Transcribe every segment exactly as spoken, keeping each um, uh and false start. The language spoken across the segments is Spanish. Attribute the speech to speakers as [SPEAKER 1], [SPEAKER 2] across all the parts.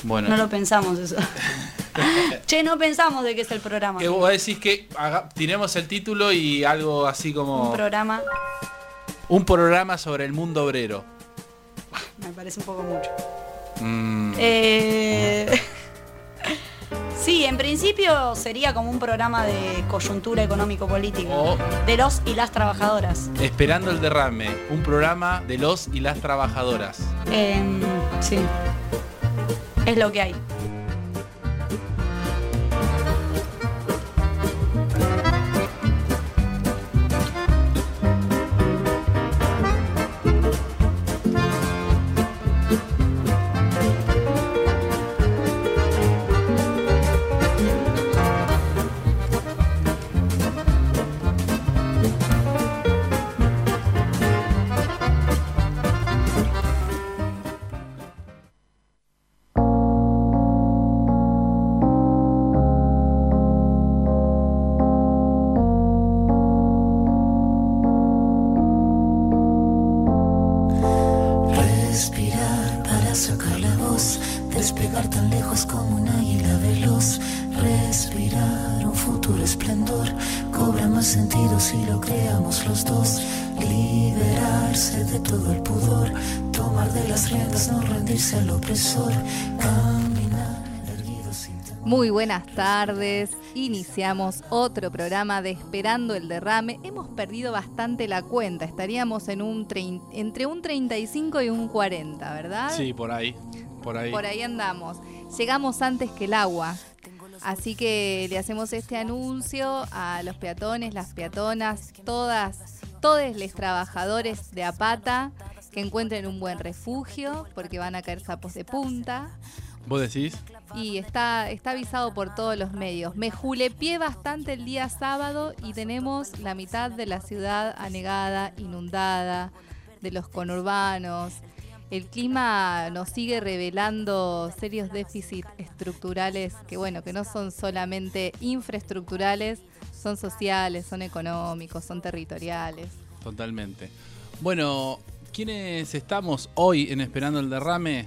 [SPEAKER 1] Bueno.
[SPEAKER 2] No lo pensamos eso. Che, no pensamos de qué es el programa.
[SPEAKER 1] Que vos decís que haga, tiremos el título y algo así como...
[SPEAKER 2] Un programa.
[SPEAKER 1] Un programa sobre el mundo obrero.
[SPEAKER 2] Me parece un poco mucho.
[SPEAKER 1] Mm.
[SPEAKER 2] Eh... Sí, en principio sería como un programa de coyuntura económico-política.
[SPEAKER 1] O
[SPEAKER 2] de los y las trabajadoras.
[SPEAKER 1] Esperando el derrame, un programa de los y las trabajadoras.
[SPEAKER 2] Eh, sí. Es lo que hay.
[SPEAKER 3] Muy buenas tardes, iniciamos otro programa de Esperando el Derrame. Hemos perdido bastante la cuenta, estaríamos en un trein, entre un treinta y cinco y un cuarenta, ¿verdad?
[SPEAKER 1] Sí, por ahí, por ahí.
[SPEAKER 3] Por ahí andamos. Llegamos antes que el agua, así que le hacemos este anuncio a los peatones, las peatonas, todas, todos los trabajadores de Apata que encuentren un buen refugio porque van a caer sapos de punta.
[SPEAKER 1] ¿Vos decís?
[SPEAKER 3] Y está, está avisado por todos los medios. Me julepié bastante el día sábado y tenemos la mitad de la ciudad anegada, inundada, de los conurbanos. El clima nos sigue revelando serios déficits estructurales que, bueno, que no son solamente infraestructurales, son sociales, son económicos, son territoriales.
[SPEAKER 1] Totalmente. Bueno, ¿quiénes estamos hoy en Esperando el Derrame?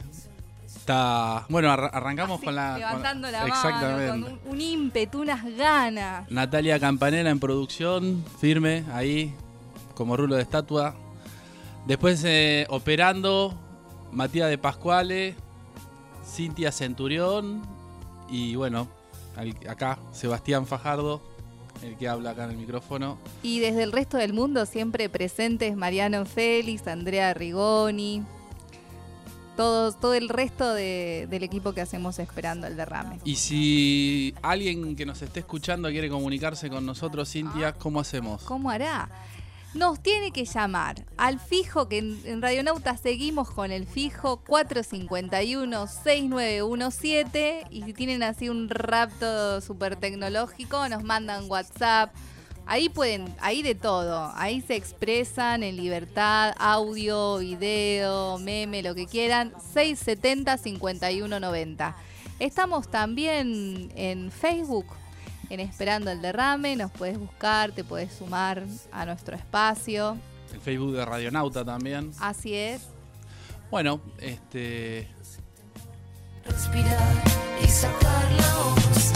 [SPEAKER 1] Está, bueno, ar- arrancamos
[SPEAKER 3] Así,
[SPEAKER 1] con la...
[SPEAKER 3] levantando
[SPEAKER 1] con,
[SPEAKER 3] la
[SPEAKER 1] exactamente.
[SPEAKER 3] mano, con un, un ímpetu, unas ganas.
[SPEAKER 1] Natalia Campanella en producción, firme, ahí, como rulo de estatua. Después eh, operando, Matías de Pascuale, Cintia Centurión y bueno, al, acá Sebastián Fajardo, el que habla acá en el micrófono.
[SPEAKER 3] Y desde el resto del mundo siempre presentes Mariano Félix, Andrea Rigoni, todos, todo el resto de, del equipo que hacemos Esperando el Derrame.
[SPEAKER 1] Y si alguien que nos esté escuchando quiere comunicarse con nosotros, Cintia, ¿cómo hacemos?
[SPEAKER 3] ¿Cómo hará? Nos tiene que llamar al fijo, que en, en Radionauta seguimos con el fijo cuatro cinco uno, seis nueve uno siete, y si tienen así un rapto súper tecnológico nos mandan WhatsApp. Ahí pueden, ahí de todo, ahí se expresan en libertad, audio, video, meme, lo que quieran, seis siete cero, cinco uno nueve cero. Estamos también en Facebook, en Esperando el Derrame, nos puedes buscar, te puedes sumar a nuestro espacio.
[SPEAKER 1] El Facebook de Radionauta también.
[SPEAKER 3] Así es.
[SPEAKER 1] Bueno, este...
[SPEAKER 4] respirar y sacar la voz.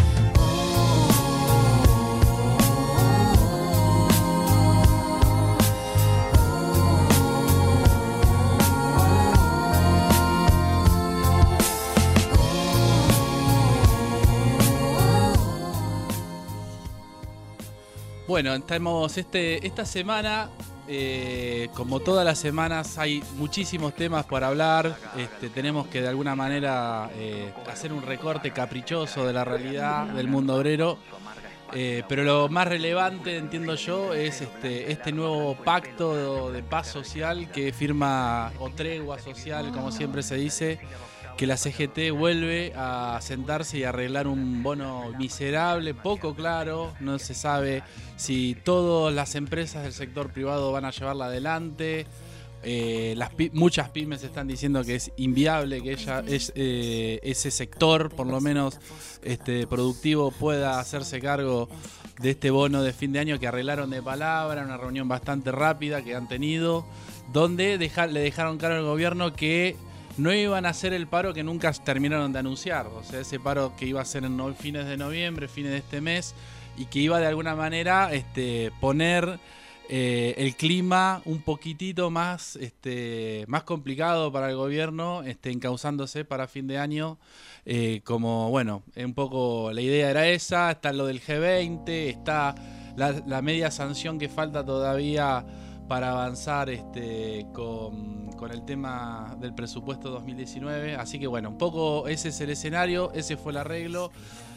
[SPEAKER 1] Bueno, estamos este, esta semana, eh, como todas las semanas, hay muchísimos temas para hablar. Este, tenemos que de alguna manera eh, hacer un recorte caprichoso de la realidad del mundo obrero. Eh, pero lo más relevante, entiendo yo, es este, este nuevo pacto de paz social que firma, o tregua social, como siempre se dice, que la C G T vuelve a sentarse y arreglar un bono miserable, poco claro, no se sabe si todas las empresas del sector privado van a llevarla adelante. Eh, las pi- muchas pymes están diciendo que es inviable que ella es, eh, ese sector, por lo menos este, productivo, pueda hacerse cargo de este bono de fin de año que arreglaron de palabra, una reunión bastante rápida que han tenido, donde deja, le dejaron claro al gobierno que no iban a hacer el paro que nunca terminaron de anunciar. O sea, ese paro que iba a ser en no, fines de noviembre, fines de este mes, y que iba de alguna manera este, poner eh, el clima un poquitito más, este, más complicado para el gobierno, este, encauzándose para fin de año. Eh, como, bueno, un poco la idea era esa, está lo del G veinte, está la, la media sanción que falta todavía para avanzar este, con, con el tema del presupuesto dos mil diecinueve. Así que bueno, un poco ese es el escenario, ese fue el arreglo.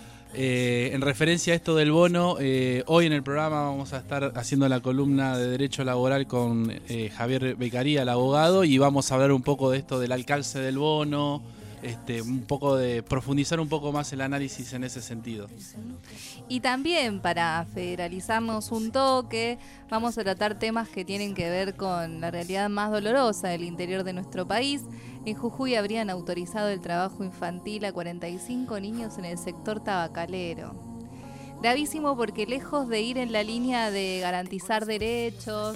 [SPEAKER 1] Eh, en referencia a esto del bono, eh, hoy en el programa vamos a estar haciendo la columna de Derecho Laboral con eh, Javier Beccaría, el abogado, y vamos a hablar un poco de esto del alcance del bono, este, un poco de profundizar un poco más el análisis en ese sentido.
[SPEAKER 3] Y también para federalizarnos un toque, vamos a tratar temas que tienen que ver con la realidad más dolorosa del interior de nuestro país. En Jujuy habrían autorizado el trabajo infantil a cuarenta y cinco niños en el sector tabacalero. Gravísimo porque lejos de ir en la línea de garantizar derechos,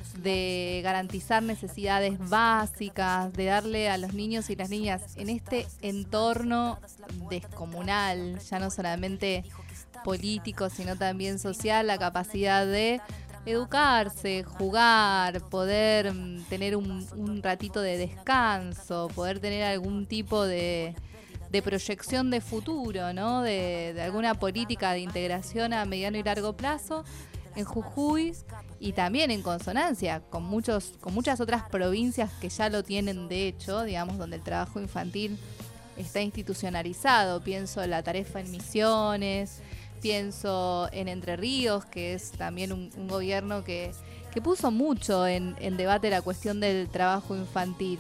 [SPEAKER 3] de garantizar necesidades básicas, de darle a los niños y las niñas en este entorno descomunal, ya no solamente político, sino también social, la capacidad de educarse, jugar, poder tener un, un ratito de descanso, poder tener algún tipo de, de proyección de futuro, ¿no? De, de alguna política de integración a mediano y largo plazo. En Jujuy, y también en consonancia con muchos con muchas otras provincias que ya lo tienen de hecho, digamos, donde el trabajo infantil está institucionalizado. Pienso en la Tarefa en Misiones, pienso en Entre Ríos, que es también un, un gobierno que, que puso mucho en, en debate la cuestión del trabajo infantil.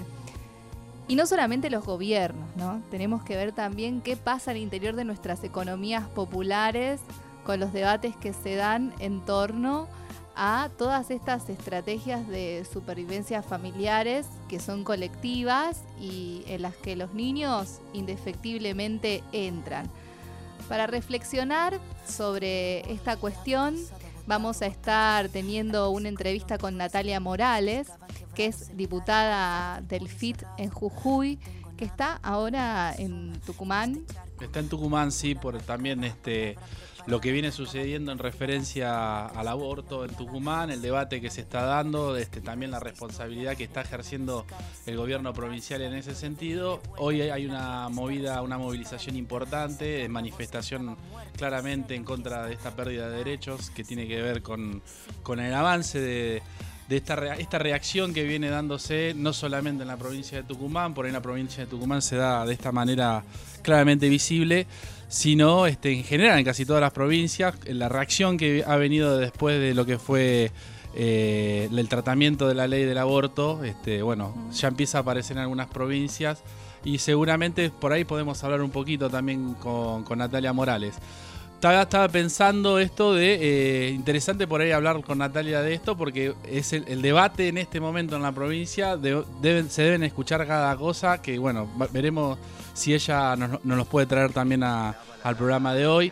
[SPEAKER 3] Y no solamente los gobiernos, ¿no? Tenemos que ver también qué pasa al interior de nuestras economías populares con los debates que se dan en torno a todas estas estrategias de supervivencia familiares que son colectivas y en las que los niños indefectiblemente entran. Para reflexionar sobre esta cuestión, vamos a estar teniendo una entrevista con Natalia Morales, que es diputada del F I T en Jujuy, que está ahora en Tucumán.
[SPEAKER 1] Está en Tucumán, sí, por también este lo que viene sucediendo en referencia al aborto en Tucumán, el debate que se está dando, este, también la responsabilidad que está ejerciendo el gobierno provincial en ese sentido. Hoy hay una movida, una movilización importante, de manifestación claramente en contra de esta pérdida de derechos que tiene que ver con, con el avance de, de esta, rea- esta reacción que viene dándose no solamente en la provincia de Tucumán, por ahí en la provincia de Tucumán se da de esta manera claramente visible, sino este, en general en casi todas las provincias, la reacción que ha venido después de lo que fue eh, el tratamiento de la ley del aborto, este, bueno, ya empieza a aparecer en algunas provincias y seguramente por ahí podemos hablar un poquito también con, con Natalia Morales. Estaba, estaba pensando esto de, eh, interesante por ahí hablar con Natalia de esto, porque es el, el debate en este momento en la provincia, de, deben, se deben escuchar cada cosa, que bueno, veremos si ella nos, nos los puede traer también a, al programa de hoy.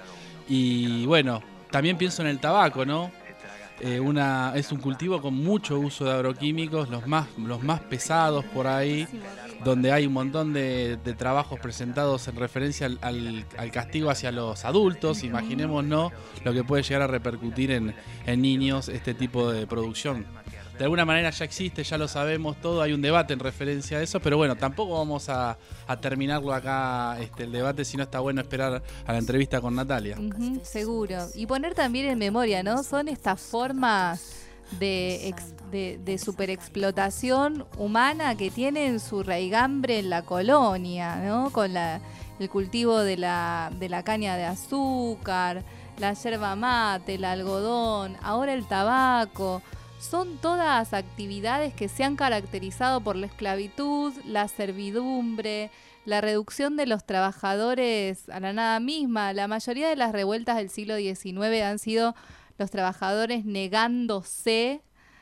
[SPEAKER 1] Y bueno, también pienso en el tabaco, ¿no? Eh, una, es un cultivo con mucho uso de agroquímicos, los más, los más pesados por ahí, donde hay un montón de, de trabajos presentados en referencia al, al, al castigo hacia los adultos. Imaginémonos lo que puede llegar a repercutir en, en niños este tipo de producción. De alguna manera ya existe, ya lo sabemos todo, hay un debate en referencia a eso, pero bueno, tampoco vamos a, a terminarlo acá este, el debate, sino está bueno esperar a la entrevista con Natalia.
[SPEAKER 3] Uh-huh, seguro. Y poner también en memoria, ¿no? Son estas formas de, ex, de, de superexplotación humana que tienen su raigambre en la colonia, ¿no? Con la, el cultivo de la, de la caña de azúcar, la yerba mate, el algodón, ahora el tabaco. Son todas actividades que se han caracterizado por la esclavitud, la servidumbre, la reducción de los trabajadores a la nada misma. La mayoría de las revueltas del siglo diecinueve han sido los trabajadores negándose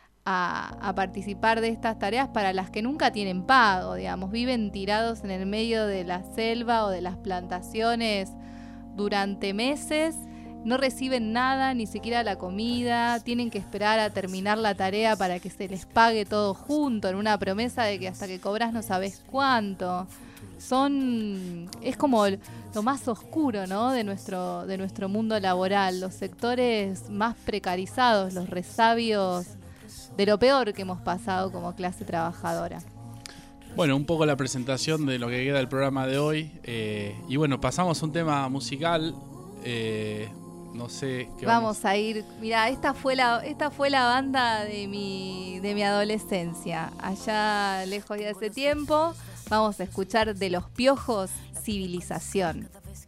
[SPEAKER 3] a, a participar de estas tareas para las que nunca tienen pago, digamos. Viven tirados en el medio de la selva o de las plantaciones durante meses, no reciben nada, ni siquiera la comida, tienen que esperar a terminar la tarea para que se les pague todo junto, en una promesa de que hasta que cobras no sabes cuánto. Son, es como lo más oscuro, ¿no?, de nuestro, de nuestro mundo laboral, los sectores más precarizados, los resabios de lo peor que hemos pasado como clase trabajadora.
[SPEAKER 1] Bueno, un poco la presentación de lo que queda del programa de hoy. Eh, y bueno, pasamos a un tema musical. Eh, no sé qué
[SPEAKER 3] vamos,
[SPEAKER 1] vamos
[SPEAKER 3] a ir. Mira, esta fue la, esta fue la banda de mi, de mi adolescencia. Allá lejos de hace tiempo. Vamos a escuchar de Los Piojos, Civilización.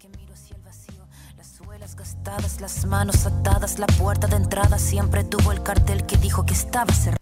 [SPEAKER 4] Gastadas, las manos atadas, la puerta de entrada siempre tuvo el cartel que dijo que estaba cerrada.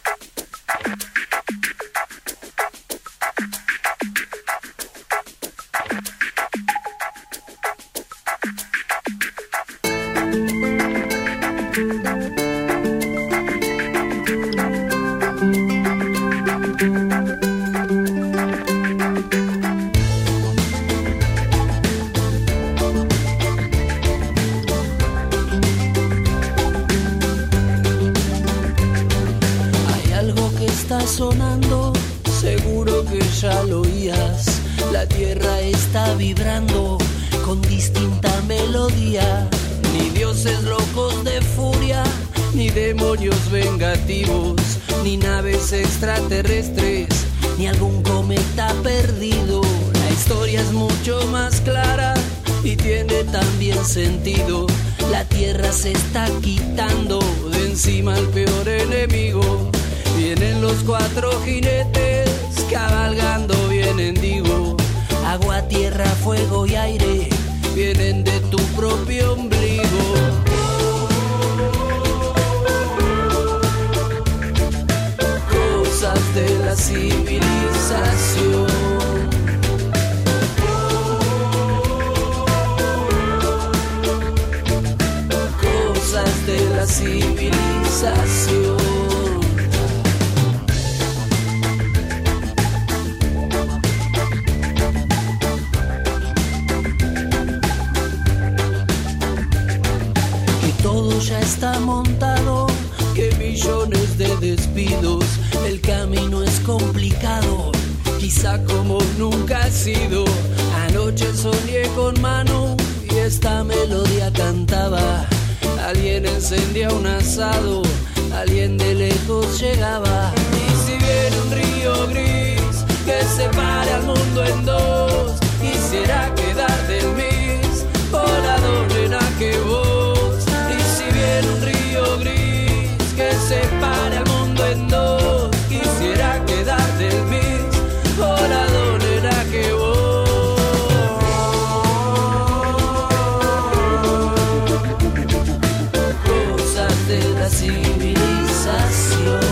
[SPEAKER 5] Sonando, seguro que ya lo oías. La tierra está vibrando con distinta melodía. Ni dioses locos de furia, ni demonios vengativos, ni naves extraterrestres, ni algún cometa perdido. La historia es mucho más clara y tiene también sentido. La tierra se está quitando de encima al peor enemigo. Vienen los cuatro jinetes, cabalgando vienen, digo. Agua, tierra, fuego y aire, vienen de tu propio ombligo. Cosas de la civilización. Cosas de la civilización. Ya está montado, que millones de despidos, el camino es complicado, quizá como nunca ha sido. Anoche soñé con Manu y esta melodía cantaba. Alguien encendía un asado, alguien de lejos llegaba. Y si viene un río gris que separe al mundo en dos, quisiera quedar del mis, volador en que vos. Un río gris que separe al mundo en dos, quisiera quedar del mis, volador era que vos. Cosas de la civilización.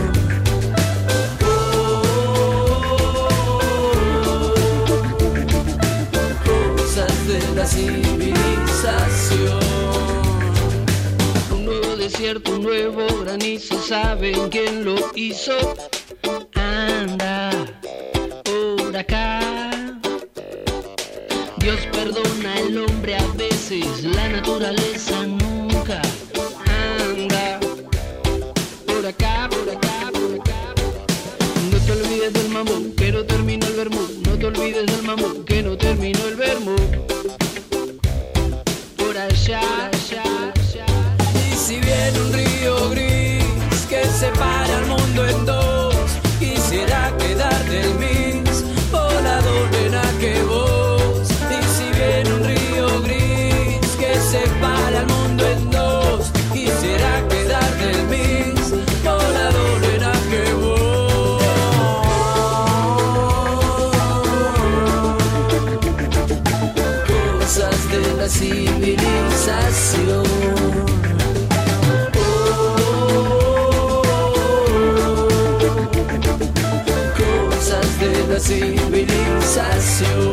[SPEAKER 5] Cosas de la civilización. Desierto, un nuevo granizo, ¿saben quién lo hizo? Anda por acá. Dios perdona al hombre a veces, la naturaleza nunca. Anda por acá, por acá, por acá. No te olvides del mamón, que no terminó el vermú. No te olvides del mamón, que no terminó el vermú. Por allá, allá. Si viene un río gris que separa al mundo en dos, quisiera quedar del mis, volador en que vos. Y si viene un río gris que separa al mundo en dos, quisiera quedar del mis, volador en que vos. Cosas de la civilización. De la civilización.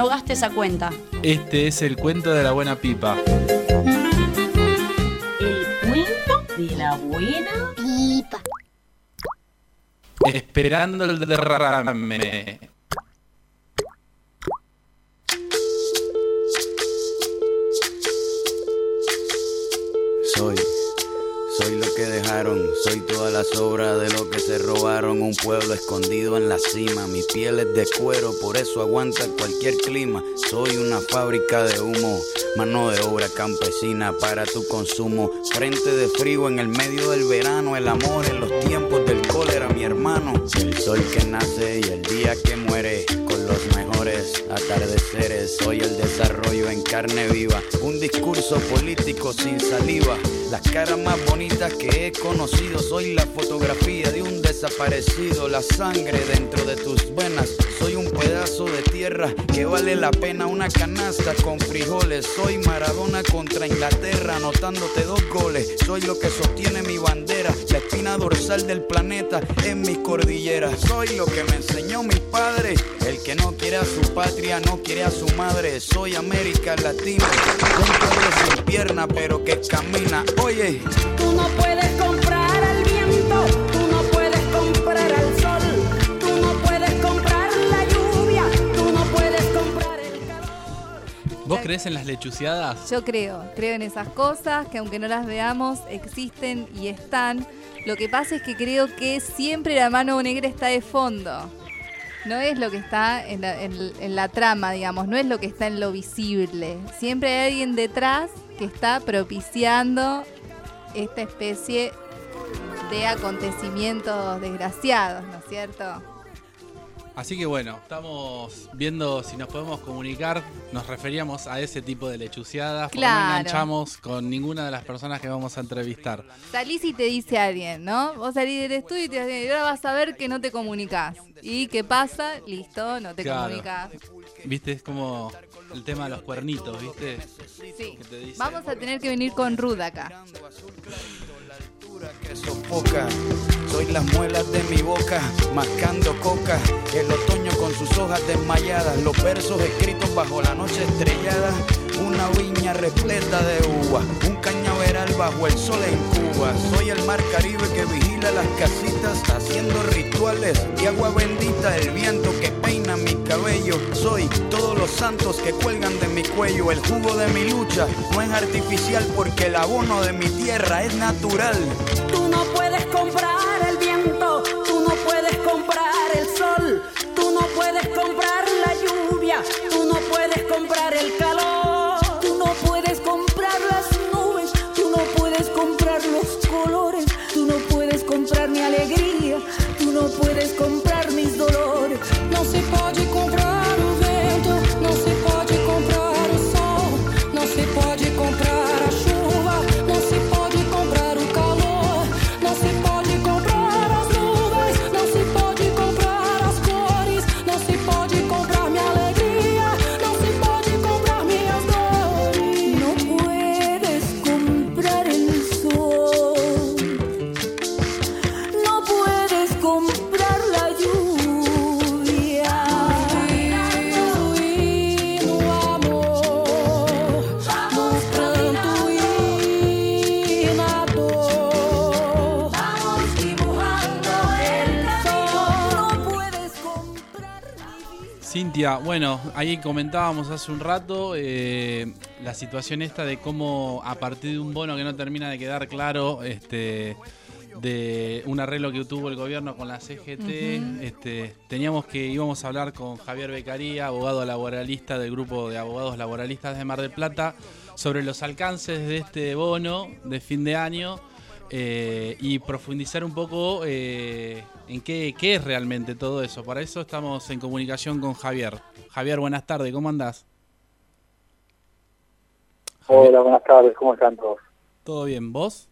[SPEAKER 2] no gaste esa cuenta.
[SPEAKER 1] Este es el cuento de la buena pipa.
[SPEAKER 6] El cuento de la buena pipa.
[SPEAKER 1] Esperando el derrame.
[SPEAKER 7] Soy, soy lo que dejaron, soy todas las obras de lo que se robaron. Un pueblo escondido en la cima, mi piel es de cuero, por eso aguanta cualquier clima. Soy una fábrica de humo, mano de obra campesina para tu consumo. Frente de frío en el medio del verano, el amor en los tiempos del cólera, mi hermano. El sol que nace y el día que muere, con los mejores atardeceres. Soy el desarrollo en carne viva, un discurso político sin saliva. Las caras más bonitas que he conocido, soy la fotografía de un desaparecido. La sangre dentro de tus venas, soy un pedazo de tierra que vale la pena una canasta con frijoles. Soy Maradona contra Inglaterra, anotándote dos goles. Soy lo que sostiene mi bandera, la espina dorsal del planeta en mis cordilleras. Soy lo que me enseñó mi padre, el que no quiere a su patria, no quiere a su madre. Soy América Latina, un pueblo sin pierna pero que camina. Oye,
[SPEAKER 6] tú no puedes comprar al viento, tú no puedes comprar al sol, tú no puedes comprar la lluvia, tú no puedes comprar el calor.
[SPEAKER 1] ¿Vos creés en las lechuciadas?
[SPEAKER 3] Yo creo, creo en esas cosas que aunque no las veamos, existen y están. Lo que pasa es que creo que siempre la mano negra está de fondo. No es lo que está en la, en, en la trama, digamos, no es lo que está en lo visible. Siempre hay alguien detrás que está propiciando esta especie de acontecimientos desgraciados, ¿no es cierto?
[SPEAKER 1] Así que bueno, estamos viendo si nos podemos comunicar. Nos referíamos a ese tipo de lechuciadas, porque
[SPEAKER 3] Claro.
[SPEAKER 1] no enganchamos con ninguna de las personas que vamos a entrevistar.
[SPEAKER 3] Salís y te dice alguien, ¿no? Vos salís del estudio y te dicen, y ahora vas a ver que no te comunicás. ¿Y qué pasa? Listo, no te
[SPEAKER 1] Claro.
[SPEAKER 3] comunicás.
[SPEAKER 1] ¿Viste? Es como el tema de los cuernitos, ¿viste?
[SPEAKER 3] Sí.
[SPEAKER 1] Que te dicen.
[SPEAKER 3] Vamos a tener que venir con Ruda acá.
[SPEAKER 7] que sofoca. Soy las muelas de mi boca, mascando coca. El otoño con sus hojas desmayadas, los versos escritos bajo la noche estrellada. Una viña repleta de uvas, un cañaveral bajo el sol en Cuba. Soy el mar Caribe que vigila las casitas, haciendo rituales de agua bendita. El viento que peina mi cabello. Soy todos los santos que cuelgan de mi cuello. El jugo de mi lucha no es artificial, porque el abono de mi tierra es natural.
[SPEAKER 6] Tú no puedes comprar el viento, tú no puedes comprar el sol, tú no puedes comprar la lluvia, tú no puedes comprar el calor, tú no puedes comprar las nubes, tú no puedes comprar los colores, tú no puedes comprar mi alegría, tú no puedes comprar mis dolores. No se puede comprar o vento, no se puede comprar o sol, no se puede comprar a chuva, no se pode comprar o calor, não se pode comprar as nuvens, não se pode comprar as cores, não se pode comprar minha alegria, não se pode comprar minhas dores. Não puedes comprar el sol, não puedes comprar la lluvia. E no amor, no pranto e na dor, vamos dibujando el sol. No puedes comprar mi vida.
[SPEAKER 1] Cintia, bueno, ahí comentábamos hace un rato eh, la situación esta de cómo a partir de un bono que no termina de quedar claro, este, de un arreglo que tuvo el gobierno con la C G T,
[SPEAKER 3] Ujú.
[SPEAKER 1] este, teníamos que íbamos a hablar con Javier Beccaría, abogado laboralista del grupo de abogados laboralistas de Mar del Plata, sobre los alcances de este bono de fin de año. Eh, y profundizar un poco eh, en qué, qué es realmente todo eso. Para eso estamos en comunicación con Javier. Javier, buenas tardes, ¿cómo andás?
[SPEAKER 8] Hola, buenas tardes, ¿cómo están todos?
[SPEAKER 1] ¿Todo bien? ¿Vos?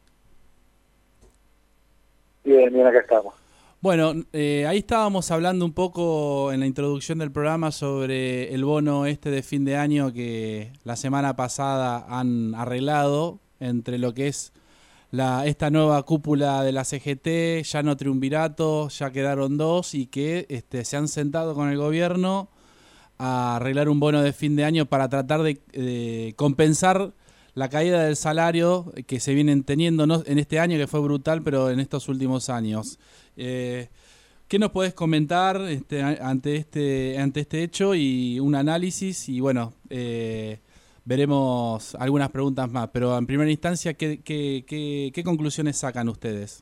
[SPEAKER 8] Bien, bien, acá estamos.
[SPEAKER 1] Bueno, eh, ahí estábamos hablando un poco en la introducción del programa sobre el bono este de fin de año que la semana pasada han arreglado entre lo que es la esta nueva cúpula de la C G T, ya no triunvirato, ya quedaron dos y que este, se han sentado con el gobierno a arreglar un bono de fin de año para tratar de, de compensar la caída del salario que se vienen teniendo, no en este año que fue brutal, pero en estos últimos años. Eh, ¿Qué nos podés comentar este, ante este ante este hecho y un análisis? Y bueno, eh, veremos algunas preguntas más, pero en primera instancia, ¿qué, qué, qué, qué conclusiones sacan ustedes?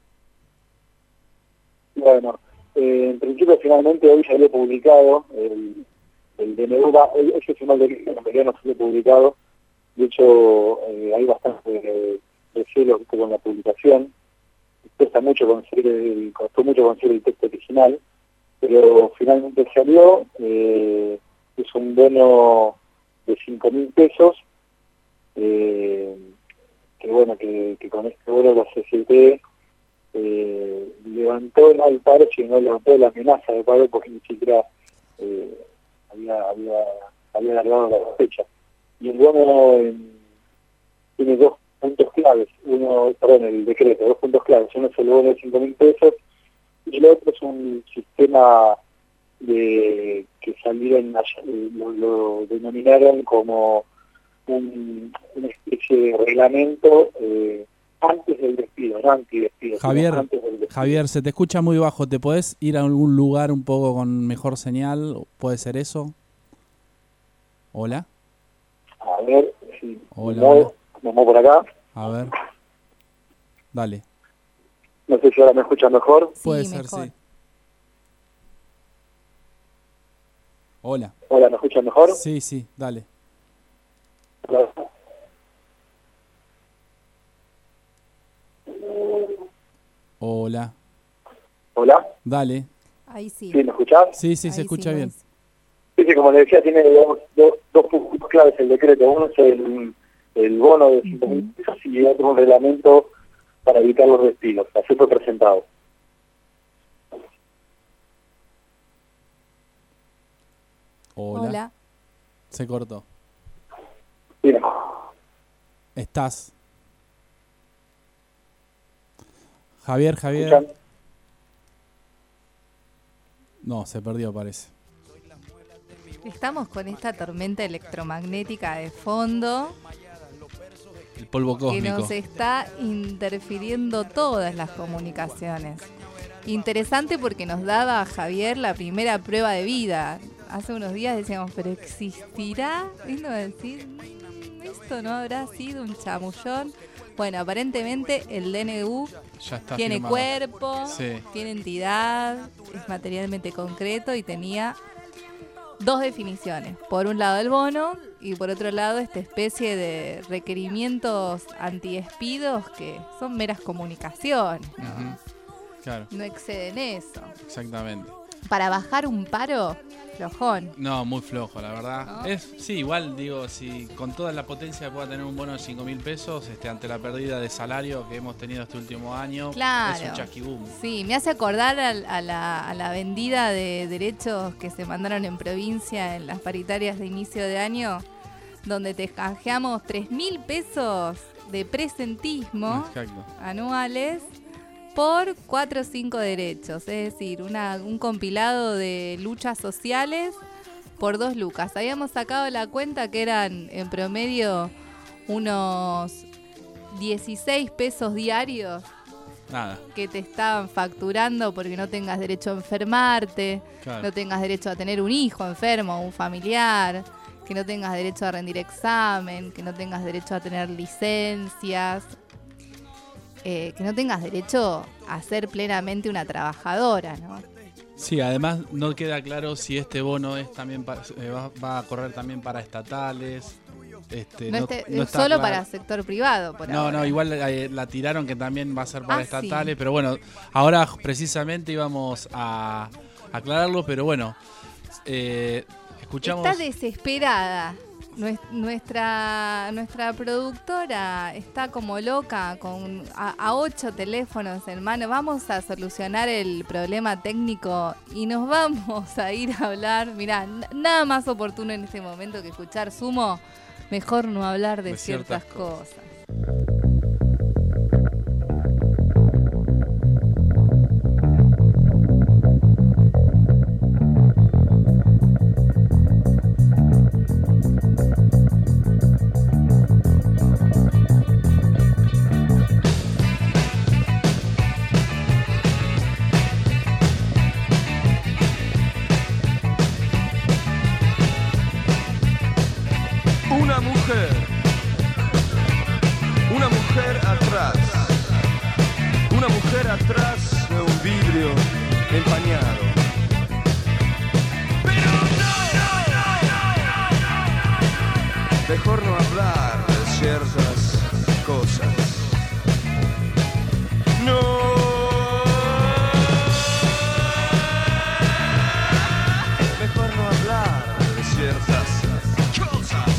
[SPEAKER 8] Bueno, eh, en principio finalmente hoy salió publicado el, el D N U, ese final de lista en realidad no salió publicado, de hecho eh, hay bastante recelo con la publicación. Cuesta mucho conseguir el, costó mucho conseguir el texto original, pero finalmente salió. Eh, es un bono de cinco mil pesos, eh, que bueno, que, que con este bono la C C T eh, levantó no el paro, sino levantó la amenaza de paro, porque ni siquiera eh, había, había, había alargado la fecha. Y el bono eh, tiene dos puntos claves, uno, perdón, el decreto, dos puntos claves, uno es el bono de cinco mil pesos y el otro es un sistema de que salieron, lo, lo denominaron como un, una especie de reglamento eh, antes del despido, no antidespido.
[SPEAKER 1] Javier,
[SPEAKER 8] antes del despido.
[SPEAKER 1] Javier, se te escucha muy bajo, ¿te podés ir a algún lugar un poco con mejor señal? ¿Puede ser eso? ¿Hola?
[SPEAKER 8] A ver, si
[SPEAKER 1] Hola,
[SPEAKER 8] me muevo,
[SPEAKER 1] hola.
[SPEAKER 8] me muevo por acá.
[SPEAKER 1] A ver. Dale.
[SPEAKER 8] No sé si ahora me escuchan mejor.
[SPEAKER 1] Puede
[SPEAKER 3] Sí,
[SPEAKER 1] ser,
[SPEAKER 3] mejor.
[SPEAKER 1] sí. Hola.
[SPEAKER 8] Hola, ¿me escuchan mejor?
[SPEAKER 1] Sí, sí, dale.
[SPEAKER 8] Hola.
[SPEAKER 1] Hola.
[SPEAKER 8] Hola,
[SPEAKER 1] Dale.
[SPEAKER 3] Ahí sí.
[SPEAKER 8] ¿sí me escuchás?
[SPEAKER 1] Sí, sí, se
[SPEAKER 3] Ahí
[SPEAKER 1] escucha
[SPEAKER 3] sí,
[SPEAKER 1] bien.
[SPEAKER 3] ahí sí.
[SPEAKER 8] Sí, sí, como le decía, tiene dos, dos, dos puntos claves el decreto. Uno es el, el bono de cinco mil pesos y otro un reglamento para evitar los despidos. Así fue presentado.
[SPEAKER 1] Hola.
[SPEAKER 3] Hola.
[SPEAKER 1] Se cortó.
[SPEAKER 8] Bien.
[SPEAKER 1] Estás. Javier, Javier.
[SPEAKER 8] ¿Escuchan?
[SPEAKER 1] No, se perdió, parece.
[SPEAKER 3] Estamos con esta tormenta electromagnética de fondo
[SPEAKER 1] El polvo
[SPEAKER 3] que
[SPEAKER 1] cósmico.
[SPEAKER 3] nos está interfiriendo todas las comunicaciones. Interesante porque nos daba a Javier la primera prueba de vida. Hace unos días decíamos, pero ¿existirá? Vino a decir, "Mm, esto no habrá sido un chamullón". Bueno, aparentemente el D N U
[SPEAKER 1] Ya está
[SPEAKER 3] tiene
[SPEAKER 1] firmado.
[SPEAKER 3] cuerpo,
[SPEAKER 1] Sí.
[SPEAKER 3] tiene entidad, es materialmente concreto y tenía dos definiciones. Por un lado el bono y por otro lado esta especie de requerimientos antidespidos que son meras comunicaciones, ¿no?
[SPEAKER 1] Ujú. Claro,
[SPEAKER 3] No exceden eso.
[SPEAKER 1] exactamente.
[SPEAKER 3] Para bajar un paro, flojón.
[SPEAKER 1] No, muy flojo, la verdad.
[SPEAKER 3] ¿No?
[SPEAKER 1] Es, sí, igual, digo, si con toda la potencia que pueda tener un bono de cinco mil pesos, este, ante la pérdida de salario que hemos tenido este último año,
[SPEAKER 3] Claro.
[SPEAKER 1] es un chasquibum.
[SPEAKER 3] Sí, me hace acordar al- a, la, a la vendida de derechos que se mandaron en provincia en las paritarias de inicio de año, donde te canjeamos tres mil pesos de presentismo
[SPEAKER 1] Exacto.
[SPEAKER 3] anuales por cuatro o cinco derechos, es decir, una, un compilado de luchas sociales por dos lucas. Habíamos sacado la cuenta que eran en promedio unos dieciséis pesos diarios
[SPEAKER 1] Nada,
[SPEAKER 3] que te estaban facturando porque no tengas derecho a enfermarte,
[SPEAKER 1] claro.
[SPEAKER 3] no tengas derecho a tener un hijo enfermo, un familiar, que no tengas derecho a rendir examen, que no tengas derecho a tener licencias, eh, que no tengas derecho a ser plenamente una trabajadora, ¿no?
[SPEAKER 1] Sí, además no queda claro si este bono es también pa- eh, va, va a correr también para estatales. Este,
[SPEAKER 3] No
[SPEAKER 1] no,
[SPEAKER 3] este-
[SPEAKER 1] no
[SPEAKER 3] es
[SPEAKER 1] está
[SPEAKER 3] solo
[SPEAKER 1] claro.
[SPEAKER 3] para sector privado, por
[SPEAKER 1] No,
[SPEAKER 3] ahora.
[SPEAKER 1] no, igual eh, la tiraron que también va a ser para
[SPEAKER 3] Ah,
[SPEAKER 1] estatales,
[SPEAKER 3] sí.
[SPEAKER 1] pero bueno, ahora precisamente íbamos a aclararlo, pero bueno, eh, escuchamos...
[SPEAKER 3] Está desesperada. Nues- Nuestra, nuestra productora está como loca con a, a ocho teléfonos en mano. Vamos a solucionar el problema técnico y nos vamos a ir a hablar. Mirá, n- nada más oportuno en este momento que escuchar Sumo. Mejor no hablar de,
[SPEAKER 1] De ciertas
[SPEAKER 3] ciertas cosas.
[SPEAKER 9] vidrio empañado. Pero no, mejor no hablar de ciertas cosas. No. Mejor no hablar de ciertas cosas.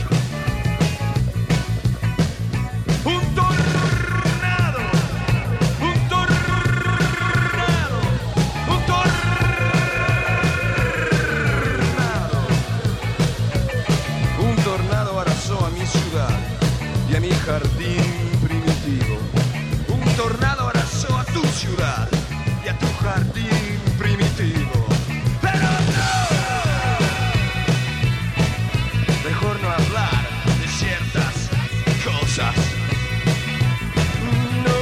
[SPEAKER 9] Un tornado, un tornado, un tornado. Un tornado arrasó a mi ciudad y a mi jardín primitivo. Un tornado arrasó a tu ciudad y a tu jardín primitivo. Pero no, mejor no hablar de ciertas cosas. No,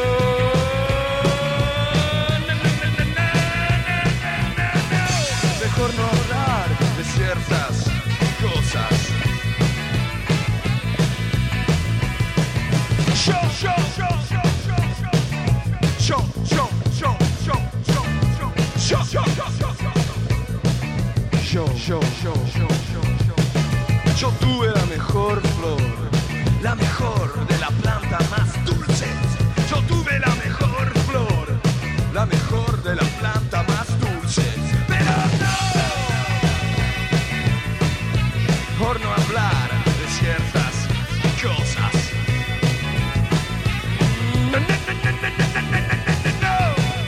[SPEAKER 9] mejor no hablar de ciertas cosas. Yo, yo, yo, yo, yo, yo, yo, yo, yo, yo, yo, yo, yo, yo, yo, yo tuve la mejor flor, la mejor de la planta más dulce. Yo tuve la mejor flor, la mejor de la planta más dulce. Pero no, por no hablar de ciertas cosas. No, no, no, no, no, no, no, no.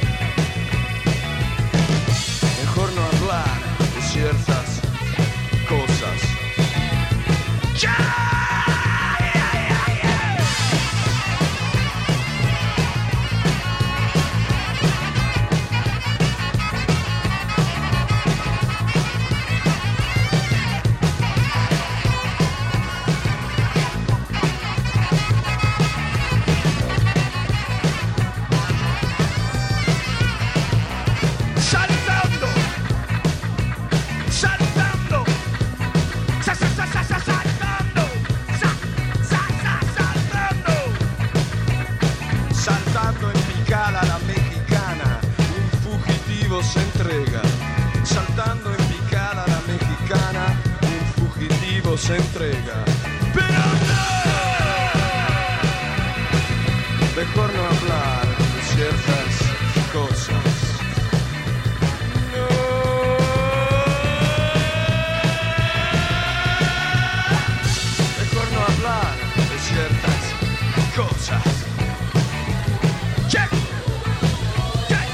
[SPEAKER 9] Mejor no hablar de ciertas cosas. ¡Ya! Saltando, saltando, sa, sa, sa, sa, sa, saltando, sa, sa, sa, saltando, saltando en picada la mexicana, un fugitivo se entrega. Saltando en picada la mexicana, un fugitivo se entrega. Pero no, mejor no hablar de ciertas cosas. Cosas. Check. Check.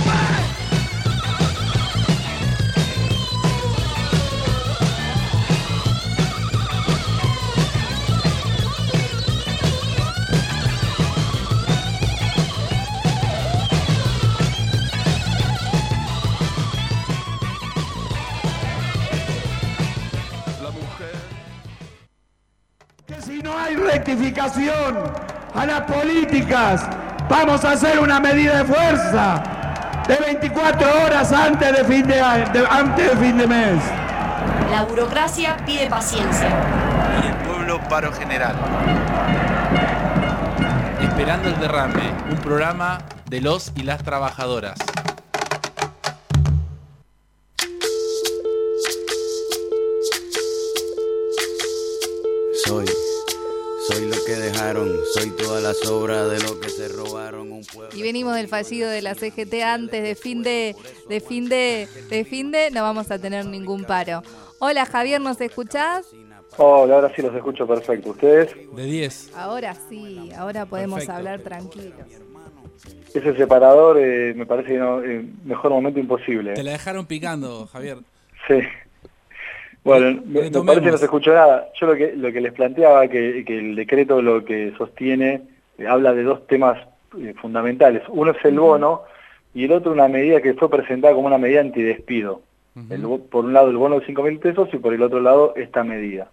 [SPEAKER 9] La mujer.
[SPEAKER 10] Que si no hay rectificación a las políticas, vamos a hacer una medida de fuerza de veinticuatro horas antes de fin de, de, antes de, fin de mes.
[SPEAKER 2] La burocracia pide paciencia.
[SPEAKER 1] Y el pueblo paro general. Esperando el derrame, un programa de los y las trabajadoras.
[SPEAKER 7] Soy, soy lo que dejaron, soy toda la sobra de lo que se robaron un pueblo.
[SPEAKER 3] Y venimos del fallido de la C G T antes de fin de, de fin de, de fin de, no vamos a tener ningún paro. Hola Javier, ¿nos escuchás?
[SPEAKER 8] Hola, ahora sí los escucho perfecto. ¿Ustedes?
[SPEAKER 1] De diez.
[SPEAKER 3] Ahora sí, ahora podemos
[SPEAKER 1] Perfecto.
[SPEAKER 3] hablar tranquilos.
[SPEAKER 8] Ese separador eh, me parece que no, eh, mejor momento imposible.
[SPEAKER 1] Te la dejaron picando, Javier.
[SPEAKER 8] Sí. Bueno, me, me
[SPEAKER 1] Retomemos.
[SPEAKER 8] parece que no se escuchó nada. Yo lo que lo que les planteaba, que, que el decreto lo que sostiene, eh, habla de dos temas eh, fundamentales. Uno es el bono y el otro una medida que fue presentada como una medida antidespido.
[SPEAKER 1] Uh-huh.
[SPEAKER 8] El, bo- por un lado el bono de cinco mil pesos y por el otro lado esta medida.